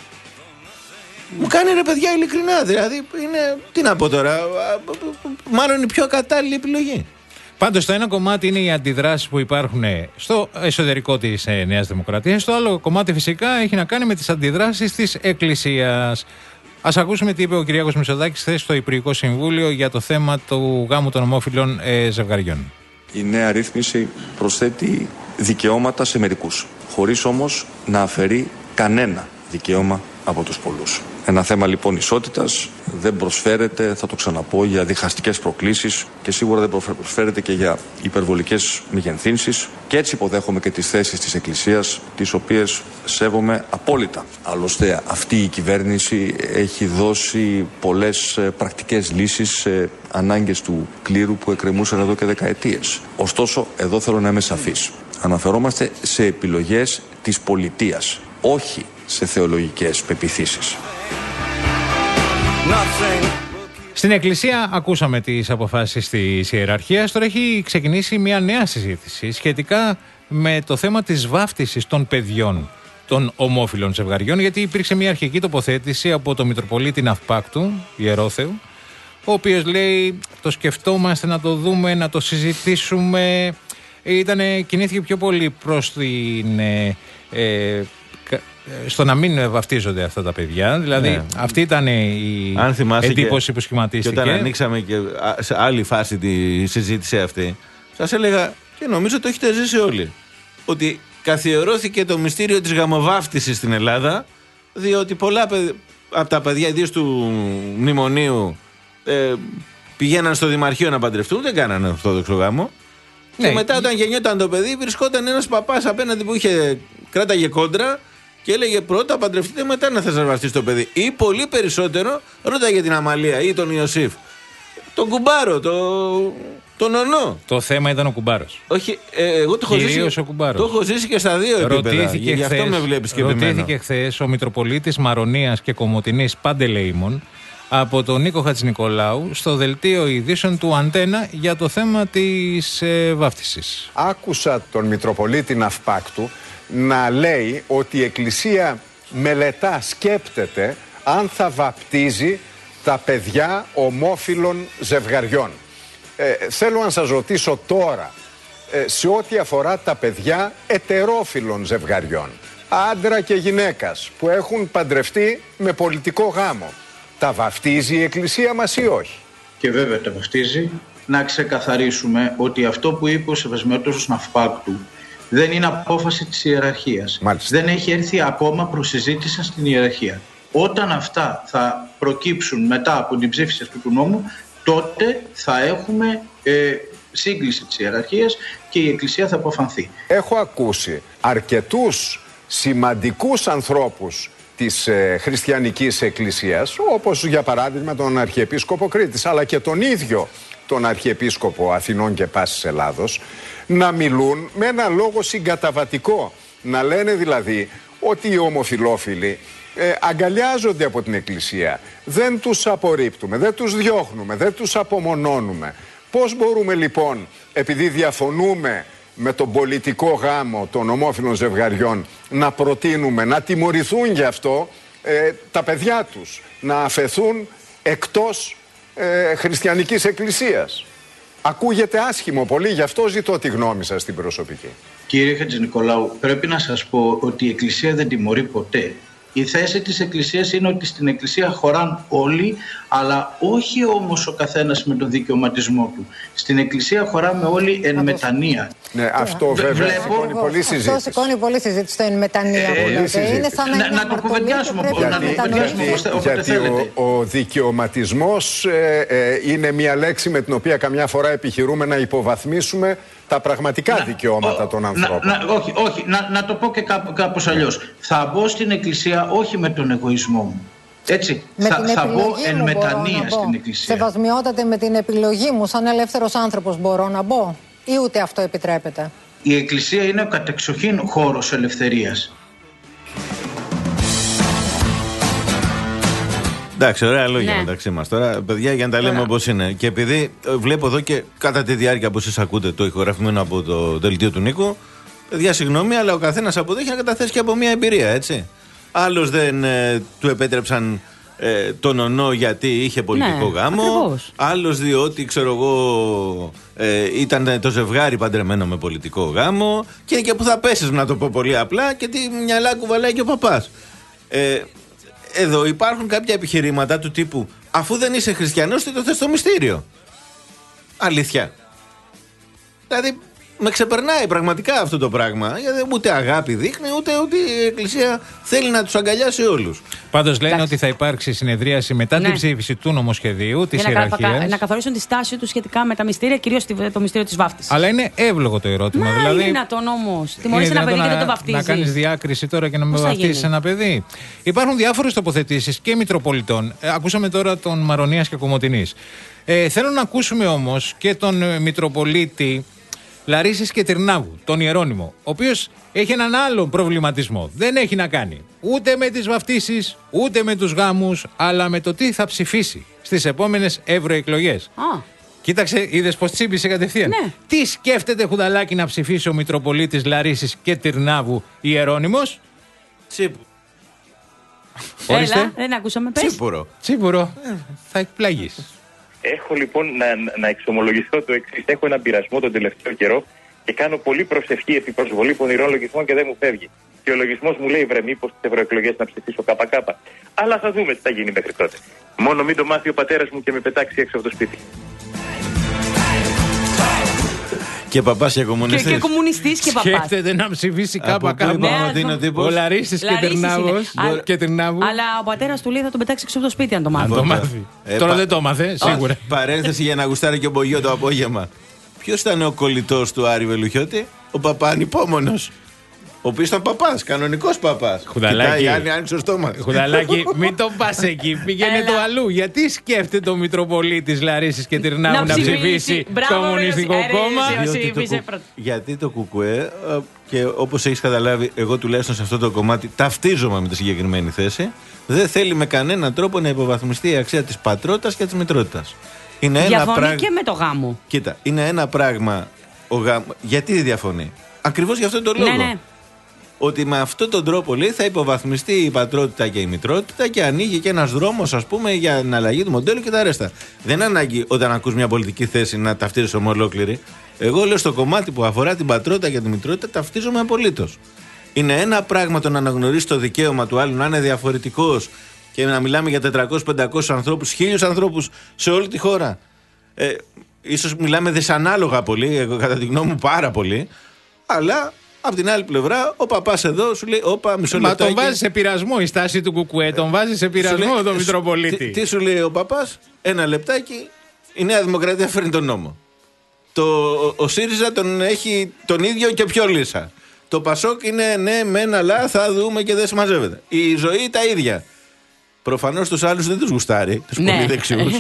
Μου κάνει, ρε παιδιά, ειλικρινά. Δηλαδή, είναι, τι να πω τώρα, μάλλον η πιο κατάλληλη επιλογή.
Πάντως, το ένα κομμάτι είναι οι αντιδράσεις που υπάρχουν στο εσωτερικό της Νέας Δημοκρατίας. Το άλλο κομμάτι, φυσικά, έχει να κάνει με τις αντιδράσεις της Εκκλησίας. Ας ακούσουμε τι είπε ο Κυριάκος Μητσοτάκης χθες στο Υπουργικό Συμβούλιο για το θέμα του γάμου των ομόφυλων ε, ζευγαριών.
Η νέα ρύθμιση προσθέτει δικαιώματα σε μερικούς, χωρίς όμως να αφαιρεί κανένα δικαίωμα από τους πολλούς. Ένα θέμα λοιπόν ισότητας δεν προσφέρεται, θα το ξαναπώ, για διχαστικές προκλήσεις και σίγουρα δεν προσφέρεται και για υπερβολικές μεγενθύνσεις, και έτσι υποδέχομαι και τις θέσεις της Εκκλησίας, τις οποίες σέβομαι απόλυτα. Άλλωστε, αυτή η κυβέρνηση έχει δώσει πολλές πρακτικές λύσεις σε ανάγκες του κλήρου που εκκρεμούσαν εδώ και δεκαετίες. Ωστόσο, εδώ θέλω να είμαι σαφής. Αναφερόμαστε σε επιλογές της πολιτείας, όχι σε θεολογικές πεποιθήσεις.
Στην Εκκλησία ακούσαμε τις αποφάσεις της ιεραρχίας. Τώρα έχει ξεκινήσει μια νέα συζήτηση σχετικά με το θέμα της βάφτισης των παιδιών των ομόφυλων ζευγαριών, γιατί υπήρξε μια αρχική τοποθέτηση από τον Μητροπολίτη Ναυπάκτου, Ιερόθεου, ο οποίος λέει το σκεφτόμαστε να το δούμε, να το συζητήσουμε. Ήτανε, κινήθηκε πιο πολύ προς την... Ε, ε, στο να μην βαφτίζονται αυτά τα παιδιά. Δηλαδή, ναι. αυτή ήταν η εντύπωση και, που σχηματίστηκε.
Και όταν ανοίξαμε και σε άλλη φάση τη συζήτηση αυτή, σας έλεγα, και νομίζω το έχετε ζήσει όλοι. Ότι καθιερώθηκε το μυστήριο της γαμοβάφτισης στην Ελλάδα, διότι πολλά από τα παιδιά, ιδίως του μνημονίου, ε, πηγαίναν στο δημαρχείο να παντρευτούν, δεν κάνανε ορθόδοξο γάμο. Ναι. Και μετά, όταν γεννιόταν το παιδί, βρισκόταν ένας παπάς απέναντι που είχε, κράταγε κόντρα και έλεγε πρώτα παντρευτείτε, μετά να θες να βαφτίσει το παιδί. Ή πολύ περισσότερο, ρώταγε την Αμαλία ή τον Ιωσήφ, τον κουμπάρο, το, τον νονό.
Το θέμα ήταν ο κουμπάρος.
Όχι, ε, εγώ το έχω, ζήσει,
ο κουμπάρος.
το έχω ζήσει και στα δύο επίπεδα. Γι' αυτό με βλέπεις και επιμένω.
Ρωτήθηκε χθες ο Μητροπολίτης Μαρονίας και Κομοτηνής Παντελεήμων από τον Νίκο Χατζηνικολάου στο δελτίο ειδήσεων του Αντένα για το θέμα της ε, βάφτισης.
Άκουσα τον Μητροπολίτη Ναυπάκτου να λέει ότι η Εκκλησία μελετά, σκέπτεται αν θα βαπτίζει τα παιδιά ομόφυλων ζευγαριών. Ε, θέλω να σας ρωτήσω τώρα, ε, σε ό,τι αφορά τα παιδιά ετερόφυλων ζευγαριών, άντρα και γυναίκας που έχουν παντρευτεί με πολιτικό γάμο, τα βαφτίζει η Εκκλησία μας ή όχι?
Και βέβαια τα βαφτίζει. Να ξεκαθαρίσουμε ότι αυτό που είπε ο Σεβασμιότατος Ναυπάκτου δεν είναι απόφαση της ιεραρχίας. Μάλιστα. Δεν έχει έρθει ακόμα προς συζήτηση στην ιεραρχία. Όταν αυτά θα προκύψουν μετά από την ψήφιση αυτού του νόμου, τότε θα έχουμε ε, σύγκληση της ιεραρχίας και η Εκκλησία θα αποφανθεί.
Έχω ακούσει αρκετούς σημαντικούς ανθρώπους της ε, χριστιανικής εκκλησίας, όπως για παράδειγμα τον Αρχιεπίσκοπο Κρήτης, αλλά και τον ίδιο τον Αρχιεπίσκοπο Αθηνών και Πάσης Ελλάδος, να μιλούν με ένα λόγο συγκαταβατικό. Να λένε δηλαδή ότι οι ομοφυλόφιλοι ε, αγκαλιάζονται από την Εκκλησία. Δεν τους απορρίπτουμε, δεν τους διώχνουμε, δεν τους απομονώνουμε. Πώς μπορούμε λοιπόν, επειδή διαφωνούμε με τον πολιτικό γάμο των ομόφυλων ζευγαριών, να προτείνουμε να τιμωρηθούν γι' αυτό ε, τα παιδιά τους, να αφαιθούν εκτός ε, χριστιανικής εκκλησίας? Ακούγεται άσχημο πολύ, γι' αυτό ζητώ τη γνώμη σας την προσωπική.
Κύριε Χατζηνικολάου, πρέπει να σας πω ότι η Εκκλησία δεν τιμωρεί ποτέ. Η θέση της Εκκλησίας είναι ότι στην Εκκλησία χωράν όλοι, αλλά όχι όμως ο καθένας με τον δικαιωματισμό του. Στην Εκκλησία χωράμε όλοι εν μετανία.
Ναι, αυτό βέβαια Βλέπω... σηκώνει πολλή συζήτηση.
Αυτό σηκώνει πολλή συζήτηση, το εν μετανία. Ε, είναι σαν να,
να, να το κουβεντιάσουμε
Γιατί ο, ο δικαιωματισμός ε, ε, είναι μια λέξη με την οποία καμιά φορά επιχειρούμε να υποβαθμίσουμε τα πραγματικά να, δικαιώματα ο, των ανθρώπων.
Να, να, όχι, όχι. Να, να το πω και κάπως, κάπως αλλιώς. Θα μπω στην Εκκλησία όχι με τον εγωισμό μου. Έτσι,
με
θα,
την
θα μπω εν
μου
μετανία στην Εκκλησία.
Σεβασμιότατε, με την επιλογή μου σαν ελεύθερος άνθρωπος μπορώ να μπω ή ούτε αυτό επιτρέπεται?
Η Εκκλησία είναι ο κατεξοχήν χώρος ελευθερίας.
Εντάξει, ωραία λόγια ναι. μεταξύ μας τώρα, παιδιά, για να τα λέμε όπως είναι. Και επειδή βλέπω εδώ και κατά τη διάρκεια που εσείς ακούτε το ηχογραφημένο από το δελτίο του Νίκου, παιδιά, συγγνώμη, αλλά ο καθένας από εδώ έχει να καταθέσει και από μια εμπειρία, έτσι. Άλλος δεν ε, του επέτρεψαν ε, τον ονό γιατί είχε πολιτικό ναι, γάμο. Ακριβώς. Άλλος διότι, ξέρω εγώ, ε, ήταν το ζευγάρι παντρεμένο με πολιτικό γάμο. Και και που θα πέσεις, να το πω πολύ απλά, και τι μυαλά κουβαλάει και ο παπάς. Ε, Εδώ υπάρχουν κάποια επιχειρήματα του τύπου, αφού δεν είσαι χριστιανός, τι το θες στο μυστήριο? Αλήθεια. Δηλαδή, με ξεπερνάει πραγματικά αυτό το πράγμα. Γιατί ούτε αγάπη δείχνει, ούτε ότι η Εκκλησία θέλει να τους αγκαλιάσει όλους.
Πάντως λένε Εντάξει. ότι θα υπάρξει συνεδρίαση μετά ναι. την ψήφιση του νομοσχεδίου, της ιεραρχίας.
Να, να καθορίσουν τη στάση τους σχετικά με τα μυστήρια, κυρίως το μυστήριο της βάφτισης.
Αλλά είναι εύλογο το ερώτημα.
Μα
δηλαδή,
είναι δυνατόν όμως? Τιμωρείς ένα παιδί και δεν το βαφτίζεις.
Να κάνεις διάκριση τώρα και να με βαφτίσεις ένα παιδί. Υπάρχουν διάφορες τοποθετήσεις και Μητροπολιτών. Ε, ακούσαμε τώρα τον Μαρονίας και Κομοτηνής. Ε, θέλω να ακούσουμε όμως και τον ε, Μητροπολίτη Λαρίσης και Τυρνάβου, τον Ιερώνυμο, ο οποίος έχει έναν άλλο προβληματισμό. Δεν έχει να κάνει ούτε με τις βαφτίσεις, ούτε με τους γάμους, αλλά με το τι θα ψηφίσει στις επόμενες ευρωεκλογές. Α. Κοίταξε, είδες πως τσίπησε κατευθείαν. Ναι. Τι σκέφτεται, Χουδαλάκη, να ψηφίσει ο Μητροπολίτης Λαρίσης και Τυρνάβου Ιερώνυμος?
Τσίπου.
Έλα, δεν ακούσαμε, πες.
Τσίπουρο.
Τσίπουρο. Ε, θα εκπλαγείς.
Έχω λοιπόν να, να εξομολογηθώ το εξής. Έχω έναν πειρασμό τον τελευταίο καιρό και κάνω πολύ προσευχή επί προσβολή πονηρών λογισμών και δεν μου φεύγει. Και ο λογισμός μου λέει, βρε, μήπως στις ευρωεκλογές να ψηφίσω ΚΚ. Αλλά θα δούμε τι θα γίνει μέχρι τότε. Μόνο μην το μάθει ο πατέρας μου και με πετάξει έξω από το σπίτι.
Και παπάς και κομμουνιστής.
Και, και κομμουνιστής και παπάς.
Σκέφτεται να ψηφίσει κάπα κάπα. Ο Λαρίσης και Τρινάβος.
Αλλά ο πατέρας του λέει θα τον πετάξει έξω από το σπίτι αν το μάθει.
Αν το μάθει. Τώρα δεν το μάθε, σίγουρα.
Παρένθεση για να γουστάρει και ο Μπογιό το απόγευμα. Ποιος ήταν ο κολλητός του Άρη Βελουχιώτη? Ο Παπανυπόμονος. Ο οποίος ήταν παπάς, κανονικός παπάς.
Χουδαλάκι,
άνοιξε το στόμα.
Χουδαλάκι, μην το πας εκεί, πήγαινε το αλλού. Γιατί σκέφτεται ο Μητροπολίτης Λαρίσης και Τυρνάου να, να ψηφίσει Κομμουνιστικό Κόμμα?
Διότι το, γιατί το Κουκουέ, και όπως έχεις καταλάβει, εγώ τουλάχιστον σε αυτό το κομμάτι ταυτίζομαι με τη συγκεκριμένη θέση, δεν θέλει με κανέναν τρόπο να υποβαθμιστεί η αξία της πατρότητας και της μητρότητας.
Διαφωνεί πράγ... και με το γάμο.
Κοίτα, είναι ένα πράγμα ο γάμο. Γιατί διαφωνεί? Ακριβώς γι' αυτόν τον λόγο.
Ναι, ναι.
Ότι με αυτόν τον τρόπο, λέει, θα υποβαθμιστεί η πατρότητα και η μητρότητα και ανοίγει και ένας δρόμος, ας πούμε, για την αλλαγή του μοντέλου και τα ρέστα. Δεν είναι ανάγκη όταν ακούς μια πολιτική θέση να ταυτίζεσαι με ολόκληρη. Εγώ λέω στο κομμάτι που αφορά την πατρότητα και τη μητρότητα ταυτίζομαι απολύτως. Είναι ένα πράγμα το να αναγνωρίσει το δικαίωμα του άλλου να είναι διαφορετικός και να μιλάμε για τετρακόσιους πεντακόσιους ανθρώπους, χίλιους ανθρώπους σε όλη τη χώρα. Ε, ίσως μιλάμε δυσανάλογα πολύ, κατά τη γνώμη μου πάρα πολύ, αλλά. Απ' την άλλη πλευρά, ο παπάς εδώ σου λέει: Όπα, μισό λεπτό.
Μα τον βάζει σε πειρασμό η στάση του Κουκουέ, τον βάζει σε πειρασμό τον Μητροπολίτη.
Τι, τι σου λέει ο παπάς? Ένα λεπτάκι, η Νέα Δημοκρατία φέρνει τον νόμο. Το, ο, ο ΣΥΡΙΖΑ τον έχει τον ίδιο και πιο λύσα. Το ΠΑΣΟΚ είναι ναι, μεν, αλλά θα δούμε και δεν συμμαζεύεται. Η ζωή τα ίδια. Προφανώς τους άλλους δεν τους γουστάρει, τους
ναι.
πολύ δεξιούς.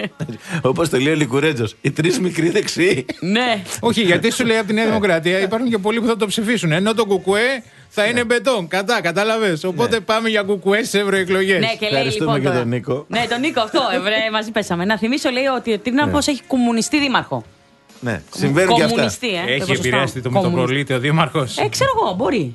Όπως το λέει ο Λικουρέτζος, οι τρεις μικροί δεξιοί.
Ναι.
Όχι, γιατί σου λέει από τη Νέα Δημοκρατία υπάρχουν και πολλοί που θα το ψηφίσουν. Ενώ το Κουκουέ θα είναι μπετόν. Κατά, κατάλαβες. Οπότε ναι. πάμε για Κουκουέ στις ευρωεκλογές.
Ναι, και λέει,
ευχαριστούμε
λοιπόν,
και τον Νίκο.
Ναι, τον Νίκο, αυτό ευρέ, μαζί πέσαμε. Να θυμίσω, λέει, ότι ο Τύρναβος ναι. έχει κομμουνιστή δήμαρχο.
Ναι, συμβαίνουν και αυτά.
Ε,
έχει επηρεαστεί το Μητροπολίτη ο δήμαρχος.
Ε, ξέρω εγώ, μπορεί.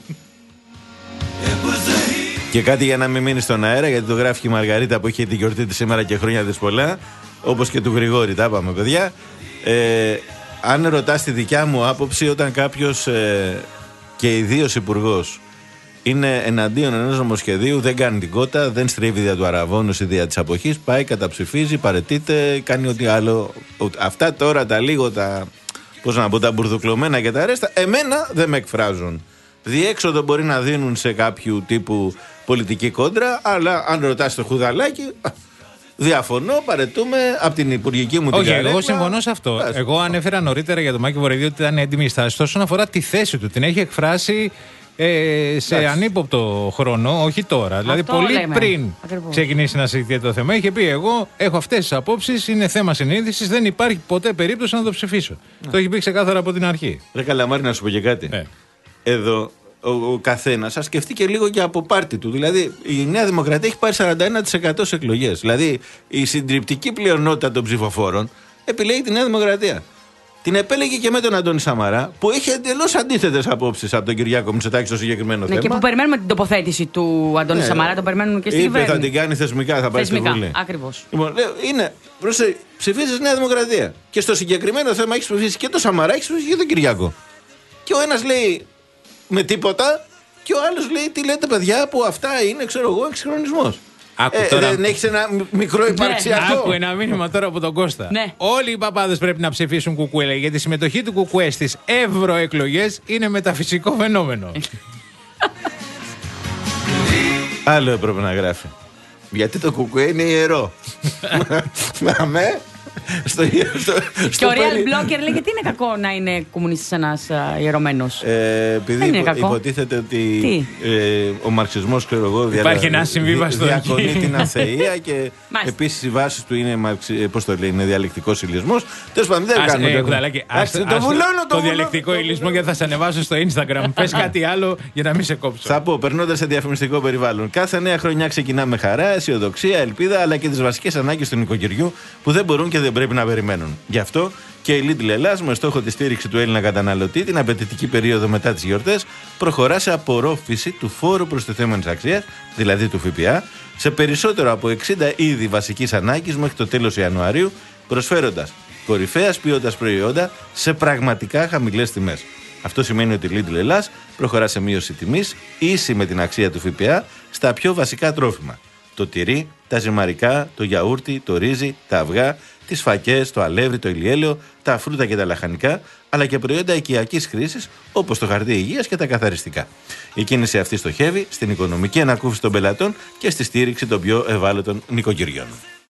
Και κάτι για να μην μείνει στον αέρα, γιατί το γράφει και η Μαργαρίτα που είχε την γιορτή της σήμερα και χρόνια της πολλά, όπως και του Γρηγόρη, τα είπαμε παιδιά. Ε, αν ρωτάς τη δικιά μου άποψη, όταν κάποιος ε, και ιδίως υπουργός είναι εναντίον ενός νομοσχεδίου, δεν κάνει την κότα, δεν στρίβει δια του αραβώνους ή δια της αποχής, πάει, καταψηφίζει, παραιτείται, κάνει ό,τι άλλο. Αυτά τώρα τα λίγο, τα, πώς να πω, τα μπουρδουκλωμένα και τα ρέστα, εμένα δεν με εκφράζουν. Διέξοδο μπορεί να δίνουν σε κάποιου τύπου πολιτική κόντρα, αλλά αν ρωτάς το Χουδαλάκι, διαφωνώ, παρετούμε από την υπουργική μου την
Όχι,
καρέκλα.
εγώ συμφωνώ σε αυτό. Άς, εγώ ανέφερα νωρίτερα για τον Μάκη Βορειδή ότι ήταν έντιμη η στάση. Όσον αφορά τη θέση του, την έχει εκφράσει ε, σε Άς. ανύποπτο χρόνο, όχι τώρα. Αυτό δηλαδή, πολύ λέμε. πριν Ακριβώς. ξεκινήσει να συζητιέται το θέμα, είχε πει: Εγώ έχω αυτές τις απόψεις, είναι θέμα συνείδησης, δεν υπάρχει ποτέ περίπτωση να το ψηφίσω. Να. Το έχει πει ξεκάθαρα από την αρχή.
Ρε Καλαμάρη, να σου πω και κάτι. Ε. Εδώ ο, ο καθένας ας σκεφτεί και λίγο και από πάρτι του. Δηλαδή, η Νέα Δημοκρατία έχει πάρει σαράντα ένα τοις εκατό σε εκλογές. Δηλαδή, η συντριπτική πλειονότητα των ψηφοφόρων επιλέγει τη Νέα Δημοκρατία. Την επέλεγε και με τον Αντώνη Σαμαρά, που έχει εντελώς αντίθετες απόψεις από τον Κυριάκο Μητσοτάκη στο συγκεκριμένο
ναι,
θέμα.
Και που περιμένουμε την τοποθέτηση του Αντώνη ναι, Σαμαρά, το περιμένουμε και στην κυβέρνηση.
Είπε θα την κάνει θεσμικά, θα πάει στη Βουλή.
Ακριβώς.
Λοιπόν, λέω, είναι, πρόσεχε, ψηφίζεις Νέα Δημοκρατία. Και στο συγκεκριμένο θέμα έχει ψηφίσει και τον Σαμαρά, έχει ψηφίσει και τον Κυριάκο. Και ο ένας λέει με τίποτα, και ο άλλος λέει τι λέτε παιδιά, που αυτά είναι, ξέρω εγώ, εξυγχρονισμός. Ε, τώρα... Δεν έχεις ένα μικρό υπαρξιακό.
Άκου ένα μήνυμα τώρα από τον Κώστα.
Ναι.
Όλοι οι παπάδες πρέπει να ψηφίσουν Κουκουέ, γιατί η συμμετοχή του Κουκουέ στις ευρωεκλογές είναι μεταφυσικό φαινόμενο.
Άλλο έπρεπε να γράφει. Γιατί το Κουκουέ είναι ιερό. Αμέ. Στο, στο,
και στο ο Real Blocker λέει γιατί είναι κακό να είναι κομμουνιστής ένας ιερωμένος.
Ε, επειδή υπο, υποτίθεται ότι ε, ο μαρξισμός, ξέρω εγώ,
υπάρχει ένα συμβίβαστο
διακονεί την αθεία και επίσης οι βάσεις του είναι, πώς το λέει, είναι διαλεκτικός ηλισμός. Τέλος πάντων δεν κάνουμε
ε,
το
το βουλώνω το διαλεκτικό ηλισμό γιατί θα σε ανεβάσω στο Instagram. Πες κάτι άλλο για να μην σε κόψω.
Θα πω, περνώντας σε διαφημιστικό περιβάλλον. Κάθε νέα χρονιά ξεκινά με χαρά, αισιοδοξία, ελπίδα αλλά και τις βασικές ανάγκες του νοικοκυριού που δεν μπορούν και δεν πρέπει να περιμένουν. Γι' αυτό και η Lidl Ελλάς, με στόχο τη στήριξη του Έλληνα καταναλωτή την απαιτητική περίοδο μετά τις γιορτές, προχωρά σε απορρόφηση του φόρου προστιθέμενης αξίας, δηλαδή του ΦΠΑ, σε περισσότερο από εξήντα είδη βασικής ανάγκης μέχρι το τέλος Ιανουαρίου, προσφέροντας κορυφαίας ποιότητας προϊόντα σε πραγματικά χαμηλές τιμές. Αυτό σημαίνει ότι η Lidl Ελλάς προχωρά σε μείωση τιμής ίση με την αξία του ΦΠΑ στα πιο βασικά τρόφιμα. το τυρί, τα ζυμαρικά, το γιαούρτι, το ρύζι, τα αυγά, τις φακές, το αλεύρι, το ηλιέλαιο, τα φρούτα και τα λαχανικά, αλλά και προϊόντα οικιακής χρήσης όπως το χαρτί υγείας και τα καθαριστικά. Η κίνηση αυτή στοχεύει στην οικονομική ανακούφιση των πελατών και στη στήριξη των πιο ευάλωτων νοικοκυριών.